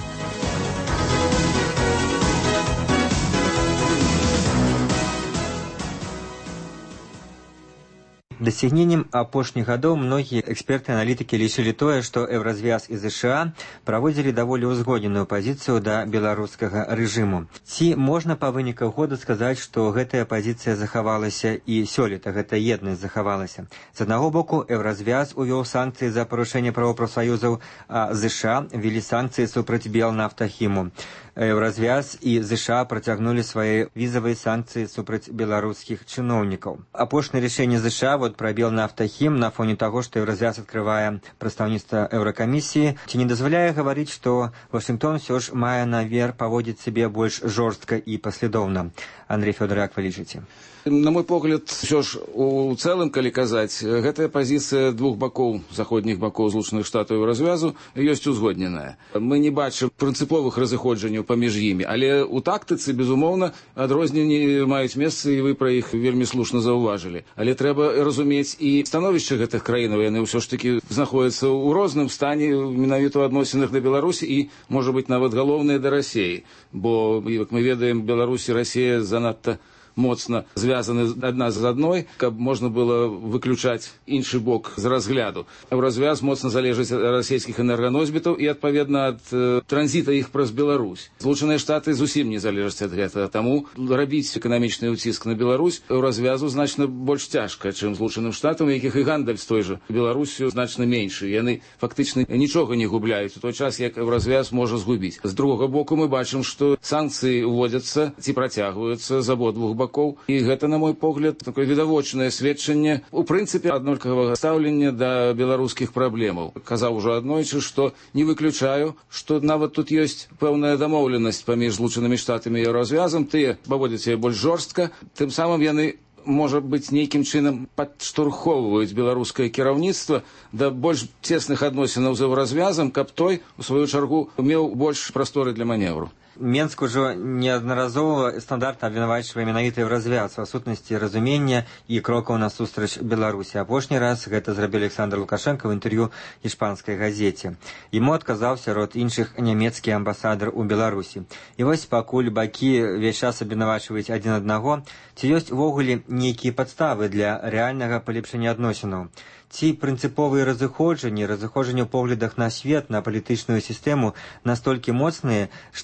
Дасягненнем апошніх гадоў многія эксперты і аналітыкі лічылі тое, што Еўразвяз і ЗША праводзілі даволі ўзгодненую пазіцыю да беларускага рэжыму. Ці можна па выніках года сказаць, што гэтая пазіцыя захавалася і сёлета, гэта еднасць захавалася? З аднаго боку, Еўразвяз увёў санкцыі за парушэнне правоў прафсаюзаў, а ЗША ввелі санкцыі супраць Белнафтахіму. Еўразвяз і ЗША працягнулі свае візавыя санкцыі супраць беларускіх чыноўнікаў. Апошняе рашэнне ЗША вот пра Белнафтахім на фоне таго, што Еўразвяз адкрывае прадстаўніцтва Еўракамісіі, ці не дазваляе гаварыць, што Вашынгтон ўсё ж мае намер паводзіць сябе больш жорстка і паслядоўна? Андрей Фёдор, як вы лічыце? На мой погляд, ўсё ж у цэлым, калі казаць, гэтая пазіцыя двух бакоў, заходніх бакоў Злучаных Штатаў і развязу ёсць узгодненая. Мы не бачым прынцыповых разыходжанняў паміж імі, але ў тактыцы, безумоўна, адрозненні маюць месца, і вы пра іх вельмі слушна заўважылі. Але трэба разумець і становішча гэтых краінаў, яны ўсё ж такі знаходзяцца ў розным стане менавіта ў адносінах да Беларусі і, можа быць, нават галоўныя да Расіі. Бо, як мы ведаем, Беларусь і Расія занадта моцна звязаны адна з адной, каб можна было выключаць іншы бок з разгляду. Еўразвяз моцна залежыць ад расійскіх энерганосьбітаў і, адпаведна, ад э, транзіта іх праз Беларусь. Злучаныя Штаты зусім не залежаць ад гэтага. Таму рабіць эканамічны ўціск на Беларусь Еўразвязу значна больш цяжка, чым Злучаным Штатам, якіх і гандаль з той жа Беларусю значна меншы. Яны фактычна нічога не губляюць у той час, як Еўразвяз можа згубіць. З другога боку, мы бачым, што санкцыі ўводзяцца ці працягваюцца з абодвух бакоў. І гэта, на мой погляд, такое відавочнае сведчанне, у прынцыпе, аднолькавага стаўлення да беларускіх праблемаў. Казаў ужо аднойчы, што не выключаю, што нават тут ёсць пэўная дамоўленасць паміж Злучанымі Штатамі і Еўразвязам, тыя паводзяць сябе больш жорстка, тым самым яны, можа быць, нейкім чынам падштурхоўваюць беларускае кіраўніцтва да больш цесных адносінаў з Еўразвязам, каб той, у сваю чаргу, меў больш прасторы для маневру. Менск ужо неаднаразова стандартна абвінавачвае менавіта Еўразвяз у адсутнасці разумення і крокаў насустрач Беларусі. Апошні раз гэта зрабіў Александр Лукашенко ў інтэрв'ю іспанскай газеце. Яму адказаў сярод іншых нямецкі амбасадар у Беларусі. І вось пакуль бакі ўвесь час абвінавачваюць адзін аднаго, ці ёсць увогуле нейкія падставы для рэальнага палепшання адносінаў? Ці прынцыповыя разыходжанні, разыходжанні ў поглядах на свет, на палітычную сістэму настолькі моцныя, што рэальна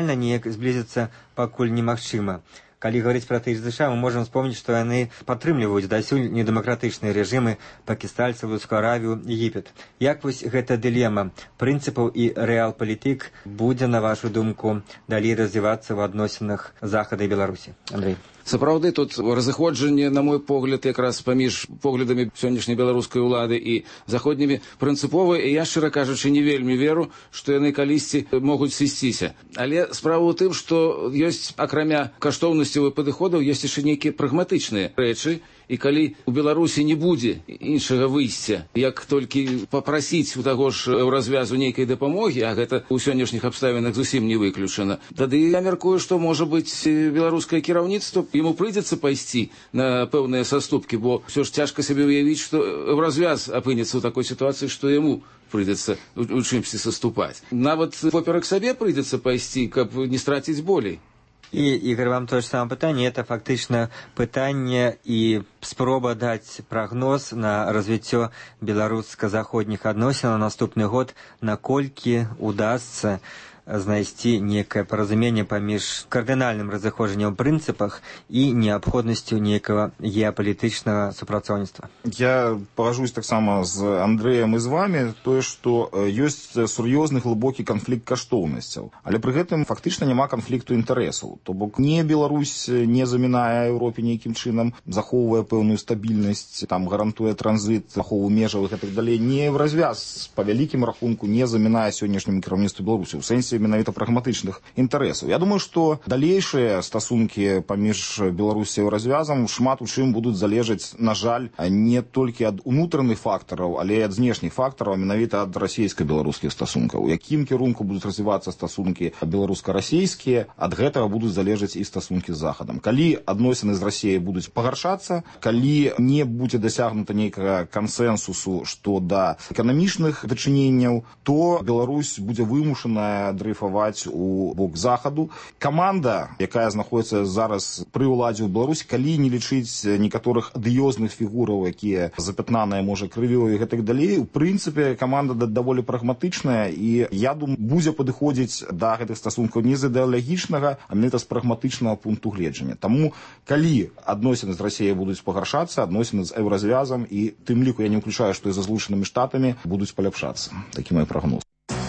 рэальна неяк зблізіцца пакуль немагчыма. Калі говорить про тысяч США, мы можем вспомнить, что они падтрымліваюць дасюль недемократычныя режимы пакистальцаў, Саудскую Аравію, Египет. Як вось гэта дылема прынцыпаў і рэал-палітык будзе, на вашу думку, далей развівацца ў адносінах Захада і Беларусі? Андрей. Сапраўды, тут разыходжанне, на мой погляд, якраз паміж поглядамі сённяшняй беларускай улады і заходнімі прынцыповыя, і я, шчыра кажучы, не вельмі веру, што яны калісьці могуць сысціся. Але справа ў тым, што ёсць, акрамя каштоўнасцяў і падыходаў, ёсць яшчэ нейкія прагматычныя рэчы, і калі у Беларусі не будзе іншага выйсця, як толькі папрасіць у таго ж развязу нейкай дапамогі, а гэта ў сённяшніх абставінах зусім не выключана, тады я мяркую, што, можа быць, беларускае кіраўніцтва ему прыйдзецца пайсці на пэўныя саступкі, бо ўсё ж цяжка сабе ўявіць, што развяз апынецца ў такой сітуацыі, што яму прыйдзецца у чымсьці саступаць. Нават поперак сабе прыйдзецца пайсці, каб не страціць болей. І, Ігор, вам то же самое пытанне, это фактычна пытанне і спроба даць прагноз на развіццё беларуска-заходніх адносін на наступны год, наколькі удасца знайсці некае паразуменне паміж кардынальным разыходжаннем прынцыпах і неабходнасцю некага геапалітычнага супрацоўніцтва. Я пагажусь таксама з Андрэем і з вами, тое, што ёсць сур'ёзны глыбокі канфлікт каштоўнасцяў, але пры гэтым фактычна няма канфлікту інтарэсаў. То бок не Беларусь не замінае Еўропе нейкім чынам, захоўвае пэўную стабільнасць, там гарантуе транзіт, захову межаў і гэтак далей. Не в развяз па вялікім рахунку не замінае сённяшняму кіраўніцтву Беларусі ў сэнсе менавіта прагматычных інтарэсаў. Я думаю, што далейшыя стасункі паміж Беларусі і развязам шмат у чым будуць залежаць, на жаль, не толькі ад унутраных фактараў, але і ад знешніх фактараў, менавіта ад расійска-беларускіх стасункаў. У якім кірунку будуць развівацца стасункі беларуска-расійскія, ад гэтага будуць залежаць і стасункі з Захадам. Калі адносіны з Расіяй будуць пагаршацца, калі не будзе дасягнута нейкага кансэнсусу што да эканамічных дачыненняў, то Беларусь будзе вымушаная дрейфаваць у бок Захаду. Каманда, якая знаходіцца зараз пры ўладзе ў Беларусі, калі не лічыць некаторых адыёзных фігураў, якія запятнаныя, можа, крывёй і гэтак далей, у прынцыпе, каманда даволі прагматычная, і я думаю, будзе падыходзіць да гэтых стасункаў не з ідэалагічнага, а менавіта з прагматычнага пункту гледжання. Таму, калі адносіны з Расіяй будуць пагаршацца, адносіны з еўразвязам, і тым ліку я не ўключаю, што і за Злучанымі Штатамі будуць паляпшацца. Такі мой прагноз.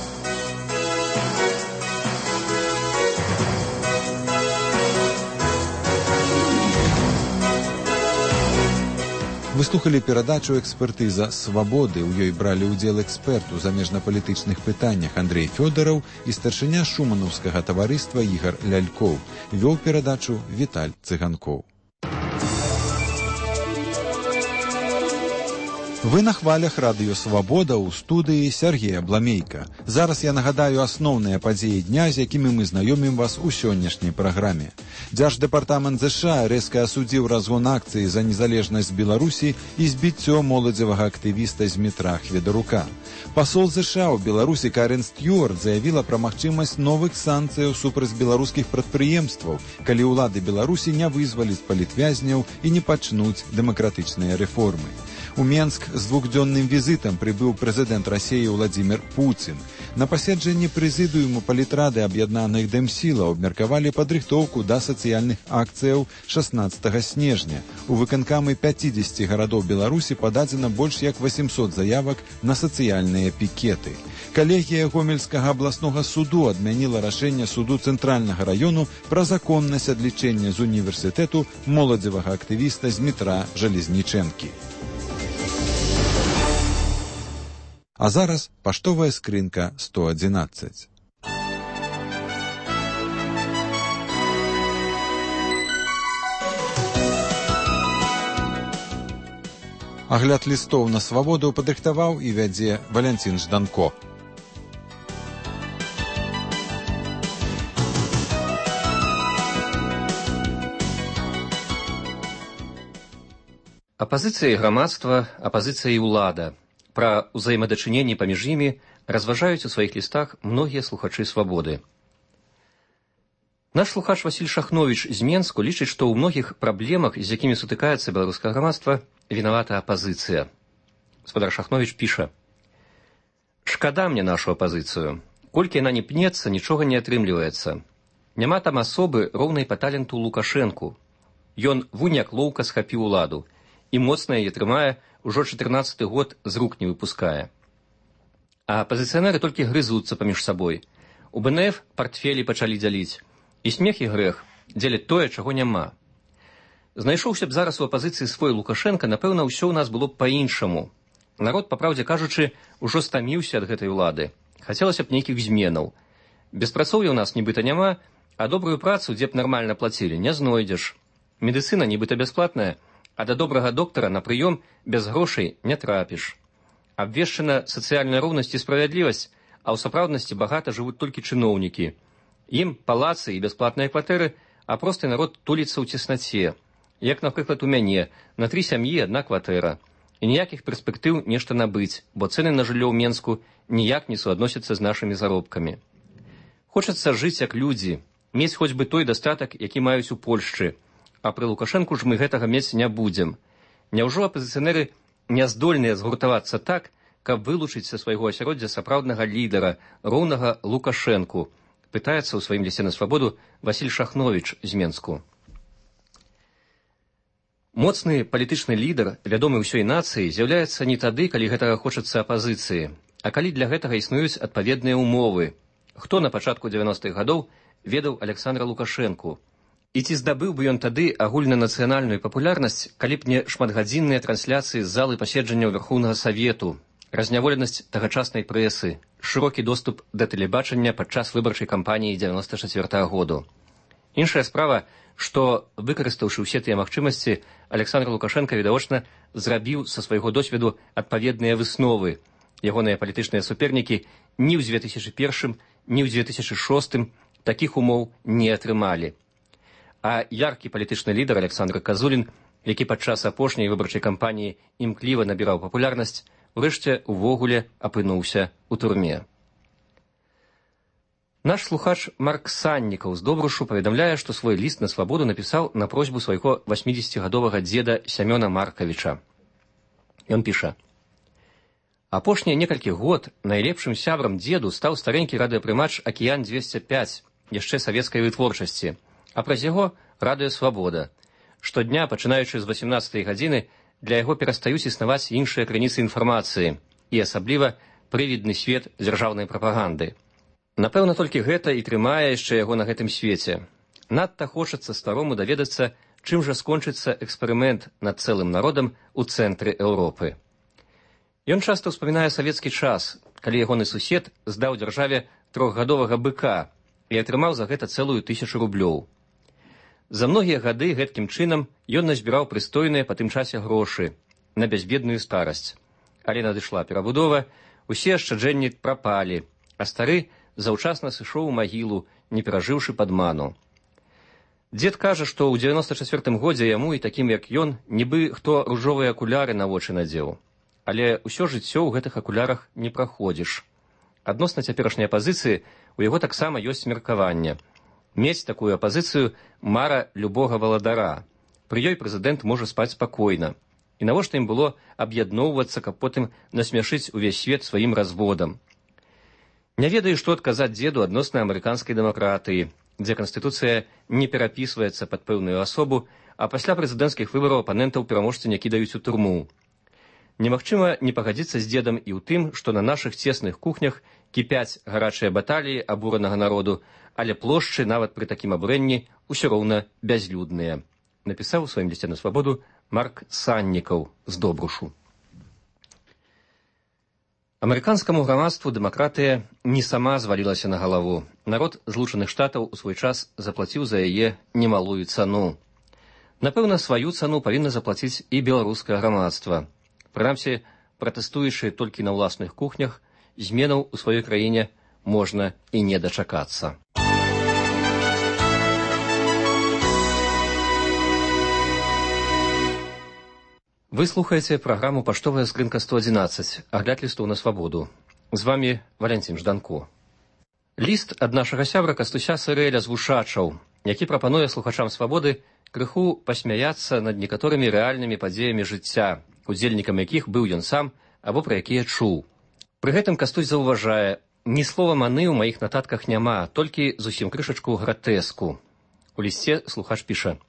Вы слухали перадачу «Экспертыза свабоды». У ёй бралі ўдзел эксперт у замежнапалітычных пытаннях Андрей Фёдораў і старшыня шуманаўскага таварыства Ігар Лялькоў. Вёў перадачу Віталь Цыганкоў. Вы на хвалях радыё «Свабода» ў студыі Сергея Бламейка. Зараз я нагадаю асноўныя падзеі дня, з якімі мы знаёмім вас у сённяшняй праграме. Дзярждэпартамент ЗША рэзка асудзіў разгон акцыі за незалежнасць Беларусі і збіццё моладзевага актывіста з метра Хведарука. Пасол ЗША ў Беларусі Карен Стюарт заявіла пра магчымасць новых санкцыяў супраць беларускіх прадпрыемстваў, калі ўлады Беларусі не вызваляць палітвязняў і не пачнуць дэмакратычныя рэформы. У Менск з двухдзённым візітам прыбыў прэзідэнт Расіі Владзімір Пуцін. На паседжанні прэзідыуму палітрады аб'яднаных дэмсілаў абмеркавалі падрыхтоўку да сацыяльных акцыяў шаснаццатага снежня. У выканкамы пяцідзесяці гарадоў Беларусі пададзена больш як восемьсот заявак на сацыяльныя пікеты. Калегія Гомельскага абласнога суду адмяніла рашэнне суду цэнтральнага раёну пра законнасць адлічэння з універсітэту моладзевага актывіста з метра Жалезнічэнкі. А зараз паштовая скрынка сто адзінаццаць. Агляд лістоў на свабоду падрыхтаваў і вядзе Валянцін Жданко. Апазіцыя і грамадства, апазіцыя і ўлада. Пра ўзаемадачыненні паміж імі разважаюць у сваіх лістах многія слухачы свабоды. Наш слухач Васіль Шахновіч з Менску лічыць, што ў многіх праблемах, з якімі сутыкаецца беларускае грамадства, вінавата апазіцыя. Гаспадар Шахновіч піша: «Шкада мне нашу апазіцыю. Колькі яна не пнецца, нічога не атрымліваецца. Няма там асобы, роўнай па таленту Лукашэнку. Ён вунь як лоўка схапіў уладу, і моцна яе трымае, ужо чатырнаццаты год з рук не выпускае. А апазіцыянеры толькі грызуцца паміж сабой. У бэ эн эф партфелі пачалі дзяліць. І смех і грэх дзеляць тое, чаго няма. Знайшоўся б зараз у апазіцыі свой Лукашенка, напэўна, ўсё ў нас было б па-іншаму. Народ, па праўдзе кажучы, ужо стаміўся ад гэтай улады. Хацелася б нейкіх зменаў. Беспрацоўя ў нас нібыта няма, а добрую працу, дзе б нармальна плацілі, не знойдзеш. Медыцына нібыта бясплатная, а да добрага доктара на прыём без грошай не трапіш. Абвешчана сацыяльная роўнасць і справядлівасць, а ў сапраўднасці багата жывуць толькі чыноўнікі. Ім палацы і бясплатныя кватэры, а просты народ туліцца ў цеснаце. Як, напрыклад, у мяне, на тры сям'і адна кватэра. І ніякіх перспектыў нешта набыць, бо цэны на жыллё ў Менску ніяк не суадносяцца з нашымі заробкамі. Хочацца жыць як людзі, мець хоць бы той дастатак, які маюць у Польшчы. А пры Лукашэнку ж мы гэтага мець не будзем. Няўжо апазіцыянеры не здольныя згуртавацца так, каб вылучыць са свайго асяроддзя сапраўднага лідара, роўнага Лукашэнку? Пытаецца ў сваім лісце на свабоду Васіль Шахновіч з Менску. Моцны палітычны лідар, вядомы ўсёй нацыі, з'яўляецца не тады, калі гэтага хочацца апазіцыі, а калі для гэтага існуюць адпаведныя ўмовы. Хто на пачатку дзевяностых гадоў ведаў Александра Лукашэнку? І ці здабыў бы ён тады агульнанацыянальную папулярнасць, калі б не шматгадзінныя трансляцыі з залы паседжанняў Верхоўнага Савету, разняволенасць тагачаснай прэсы, шырокі доступ да тэлебачання падчас выбарчай кампаніі дзевяноста чацвёртага году. Іншая справа, што, выкарыстаўшы ўсе тыя магчымасці, Александр Лукашенко, відавочна, зрабіў са свайго досведу адпаведныя высновы. Ягоныя палітычныя супернікі ні ў дзве тысячы першым, ні ў дзве тысячы шостым такіх умоў не атрымалі. А яркі палітычны лідар Александр Казулін, які падчас апошняй выбарчай кампаніі імкліва набіраў папулярнасць, урэшце увогуле апынуўся ў турме. Наш слухач Марк Саннікаў з Добрушу паведамляе, што свой ліст на свабоду напісаў на просьбу свайго васьмідзесяцігадовага дзеда Сямёна Маркавіча. Ён піша: «Апошнія некалькі год найлепшым сябрам дзеду стаў старенькі радыёпрымач «Акіян дзвесце пяць», яшчэ савецкай вытворчасці, а праз яго радыё «Свабода». Штодня, пачынаючы з васямнаццатай гадзіны, для яго перастаюць існаваць іншыя крыніцы інфармацыі і асабліва прывідны свет дзяржаўнай прапаганды. Напэўна, толькі гэта і трымае яшчэ яго на гэтым свеце. Надта хочацца старому даведацца, чым жа скончыцца эксперымент над цэлым народам у цэнтры Еўропы. Ён часта ўспамінае савецкі час, калі ягоны сусед здаў дзяржаве трохгадовага быка і атрымаў за гэта цэлую тысячу рублёў. За многія гады гэткім чынам ён назбіраў прыстойныя па тым часе грошы на бязбедную старасць. Але надышла перабудова, усе ашчаджэнні прапалі, а стары заўчасна сышоў у магілу, не перажыўшы падману. Дзед кажа, што ў дзевяноста чацвёртым годзе яму і такім, як ён, нібы хто ружовыя акуляры на вочы надзеў. Але ўсё жыццё ў гэтых акулярах не праходзіш. Адносна цяперашняй апазіцыі у яго таксама ёсць меркаванне. Мець такую апазіцыю – мара любога валадара. Пры ёй прэзідэнт можа спаць спакойна. І навошта ім было аб'ядноўвацца, каб потым насмяшыць увесь свет сваім разводам. Не ведаю, што адказаць дзеду адносна амерыканскай дэмакратыі, дзе канстытуцыя не перапісваецца пад пэўную асобу, а пасля прэзідэнцкіх выбараў апанентаў пераможцы не кідаюць у турму. Немагчыма не пагадзіцца з дзедам і ў тым, што на нашых цесных кухнях кіпяць гарачыя баталіі абуранага народу, але плошчы нават пры такім абурэнні ўсё роўна бязлюдныя. Напісаў у сваім лісце на свабоду Марк Саннікаў з Добрушу. Амерыканскаму грамадству дэмакратыя не сама звалілася на галаву. Народ Злучаных Штатаў у свой час заплаціў за яе немалую цану. Напэўна, сваю цану павінна заплаціць і беларускае грамадства. Прынамсі, пратэстуючы толькі на ўласных кухнях, зменаў у сваёй краіне можна і не дачакацца. Вы слухаеце праграму «Паштовая скрынка сто адзінаццаць», агляд лістоў на свабоду. З вамі Валянцін Жданко. Ліст ад нашага сябра Кастуся Сырэля з Вушачаў, які прапануе слухачам свабоды крыху пасмяяцца над некаторымі рэальнымі падзеямі жыцця, удзельнікам якіх быў ён сам або пра якія чуў. Пры гэтым Кастусь заўважае, Ні слова маны ў маіх нататках няма, толькі зусім крышачку гратэску. У лісце слухач піша: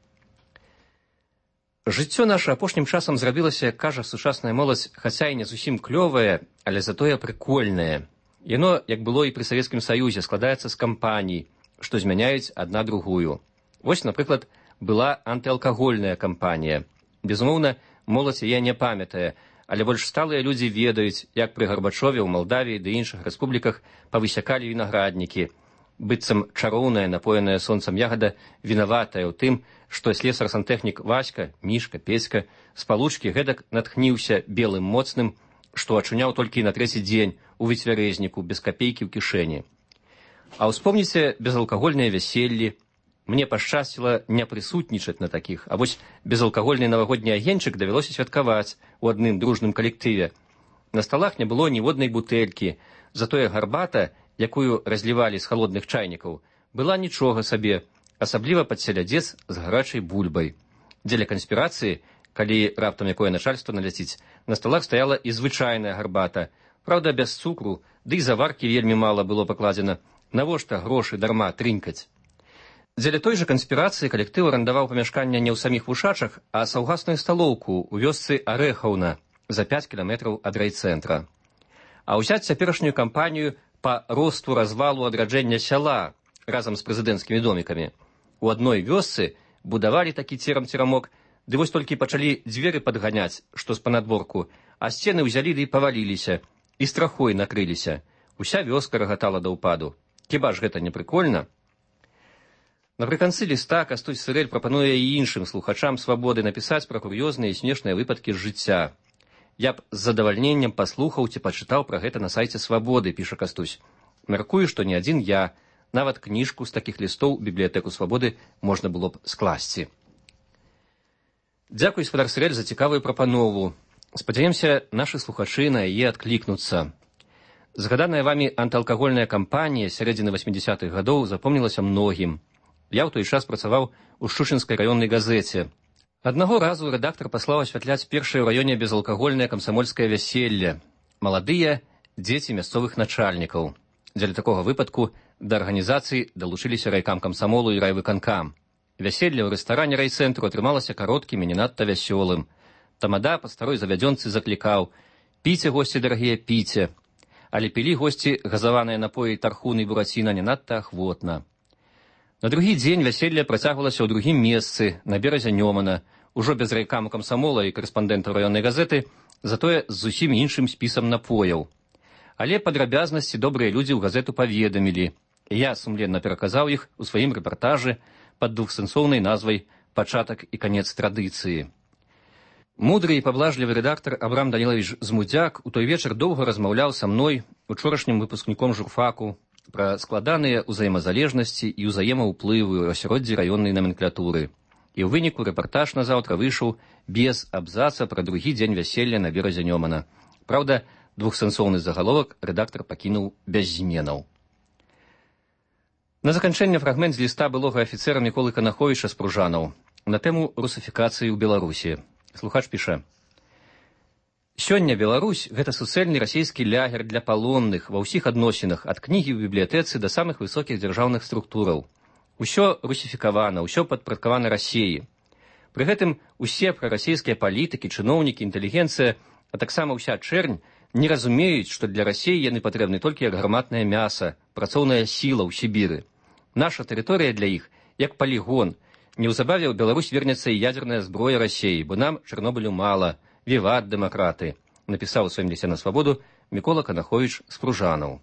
«Жыццё наша апошнім часам зрабілася, кажа сучасная моладзь, хаця і не зусім клёвае, але затое прыкольнае. Яно, як было і пры Савецкім Саюзе, складаецца з кампаній, што змяняюць адна другую. Вось, напрыклад, была антыалкагольная кампанія. Безумоўна, моладзь яе не памятае, але больш сталыя людзі ведаюць, як пры Гарбачове ў Малдавіі ды іншых рэспубліках павысякалі вінаграднікі. Быццам чароўная, напоеная сонцам ягада, вінаватая ў тым, што слесар-сантэхнік Васька, Мішка, Песька з палучкі гэтак натхніўся белым моцным, што ачуняў толькі на трэці дзень у выцвярэзніку без капейкі ў кішэні. А ўспомніце безалкагольныя вяселлі. Мне пашчасціла не прысутнічаць на такіх, а вось безалкагольны навагодні агеньчык давялося святкаваць у адным дружным калектыве. На сталах не было ніводнай бутэлькі, затое гарбата, якую разлівалі з халодных чайнікаў, была нічога сабе, асабліва пад селядзец з гарачай бульбай. Дзеля канспірацыі, калі раптам якое начальство наляціць, на сталах стаяла і звычайная гарбата, праўда, без цукру, ды і заваркі вельмі мала было пакладзена. Навошта грошы дарма трынкаць? Дзеля той жа канспірацыі калектыў арандаваў памяшкання не ў саміх вушачах, а саўгасную сталоўку ў вёсцы Арэхаўна за пяць кіламетраў ад райцэнтра. А ўзяць цяперашнюю кампанію па росту развалу адраджэння сяла разам з прэзідэнцкімі домікамі. У адной вёсцы будавалі такі церам-церамок, ды вось толькі пачалі дзверы падганяць, што з панадворку, а сцены ўзялі ды і паваліліся, і страхой накрыліся. Уся вёска рагатала да ўпаду. Хіба ж гэта не прыкольна? Напрыканцы ліста Кастусь Сырэль прапануе і іншым слухачам свабоды напісаць пра кур'ёзныя і смешныя выпадкі з жыцця. Я б з задавальненнем паслухаў ці пачытаў пра гэта на сайце Свабоды, піша Кастусь. Мяркую, што не адзін я, нават кніжку з такіх лістоў у бібліятэку Свабоды можна было б скласці. Дзякуй, спадар Сырэль, за цікавую прапанову. Спадзяемся, нашы слухачы на яе адклікнуцца. Згаданая вамі антыалкагольная кампанія сярэдзіны васьмідзясятых гадоў запомнілася многім. Я ў той час працаваў у Шчучынскай раённай газеце. Аднаго разу рэдактар паслаў асвятляць першае ў раёне безалкагольнае камсамольскае вяселле. Маладыя дзеці мясцовых начальнікаў. Дзеля такога выпадку да арганізацыі далучыліся райкам камсамолу і райвыканкам. Вяселле ў рэстаране райцэнтру атрымалася кароткім і не надта вясёлым. Тамада па старой завядзёнцы заклікаў: «Піце, госці дарагія, піце». Але пілі госці газаваныя напоі тархуны і бураціна не надта ахвотна. На другі дзень вяселле працягвалася ў другім месцы, на беразе Нёмана, ужо без райкаму камсамола і карэспандэнтаў раённай газеты, затое з зусім іншым спісам напояў. Але падрабязнасці добрыя людзі ў газету паведамілі. Я сумленна пераказаў іх у сваім рэпартажы пад двухсэнсоўнай назвай «Пачатак і канец традыцыі». Мудры і паблажлівы рэдактар Абрам Данілавіч Змудзяк у той вечар доўга размаўляў са мной, учорашнім выпускніком журфаку, пра складаныя ўзаемазалежнасці і ўзаемаўплывы ў асяроддзі раённай наменклатуры. І ў выніку рэпартаж назаўтра выйшаў без абзаца пра другі дзень вяселля на беразе Нёмана. Праўда, двухсэнсоўны загаловак рэдактар пакінуў без зменаў. На заканчэнне фрагмент з ліста былога афіцэра Міколы Канаховіча з Пружанаў на тэму русафікацыі ў Беларусі. Слухач піша: «Сёння Беларусь – гэта суцэльны расійскі лягер для палонных ва ўсіх адносінах, ад кнігі ў бібліятэцы да самых высокіх дзяржаўных структураў. Усё русіфікавана, ўсё падпарадкавана Расіі. Пры гэтым усе прарасійскія палітыкі, чыноўнікі, інтэлігенцыя, а таксама ўся чэрнь не разумеюць, што для Расіі яны патрэбны толькі як гарматнае мяса, працоўная сіла ў Сібіры. Наша тэрыторыя для іх як палігон. Неўзабаве ў Беларусь вернецца і ядзерная зброя Расіі, бо нам Чарнобылю мала. Віват дэмакраты», напісаў у сваім лісце на Свабоду Мікола Канаховіч з Пружанаў.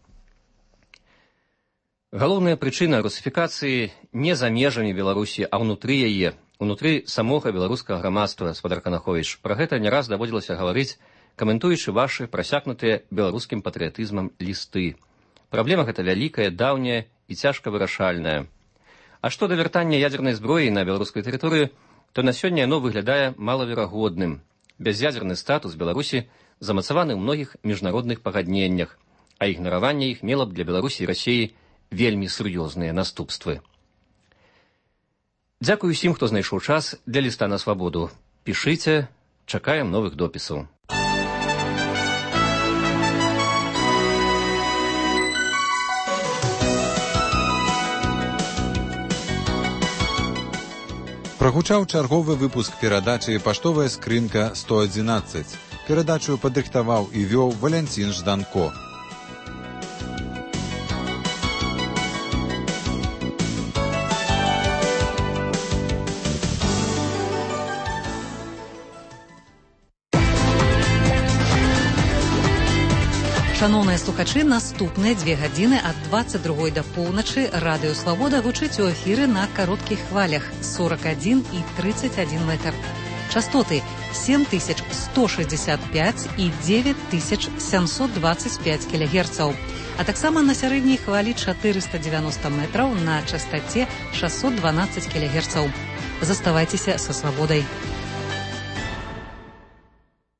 Галоўная прычына русіфікацыі не за межамі Беларусі, а ўнутры яе, унутры самога беларускага грамадства, спадар Канаховіч. Пра гэта не раз даводзілася гаварыць, каментуючы вашы прасякнутыя беларускім патрыятызмам лісты. Праблема гэта вялікая, даўняя і цяжка вырашальная. А што да вяртання ядзернай зброі на беларускую тэрыторыю, то на сёння яно выглядае малаверагодным. Бяз'ядзерны статус Беларусі замацаваны ў многіх міжнародных пагадненнях, а ігнараванне іх мела б для Беларусі і Расіі вельмі сур'ёзныя наступствы. Дзякуй усім, хто знайшоў час для ліста на Свабоду. Пішыце, чакаем новых допісаў. Прагучаў чарговы выпуск перадачы «Паштовая скрынка сто адзінаццаць». Перадачу падрыхтаваў і вёў Валянцін Жданко. Шановныя слухачы, наступныя дзве гадзіны ад дваццаць другой да поўначы радыё Свабода гучыць у эфіры на кароткіх хвалях сорок адзін і тридцать один метр. Частоты семь тысяч сто шестьдесят пять і девять тысяч семьсот двадцать пять кілогерцаў, а таксама на сярэдняй хвалі четыреста девяносто метраў на частоце шестьсот двенадцать кілогерцаў. Заставайцеся са Свабодай.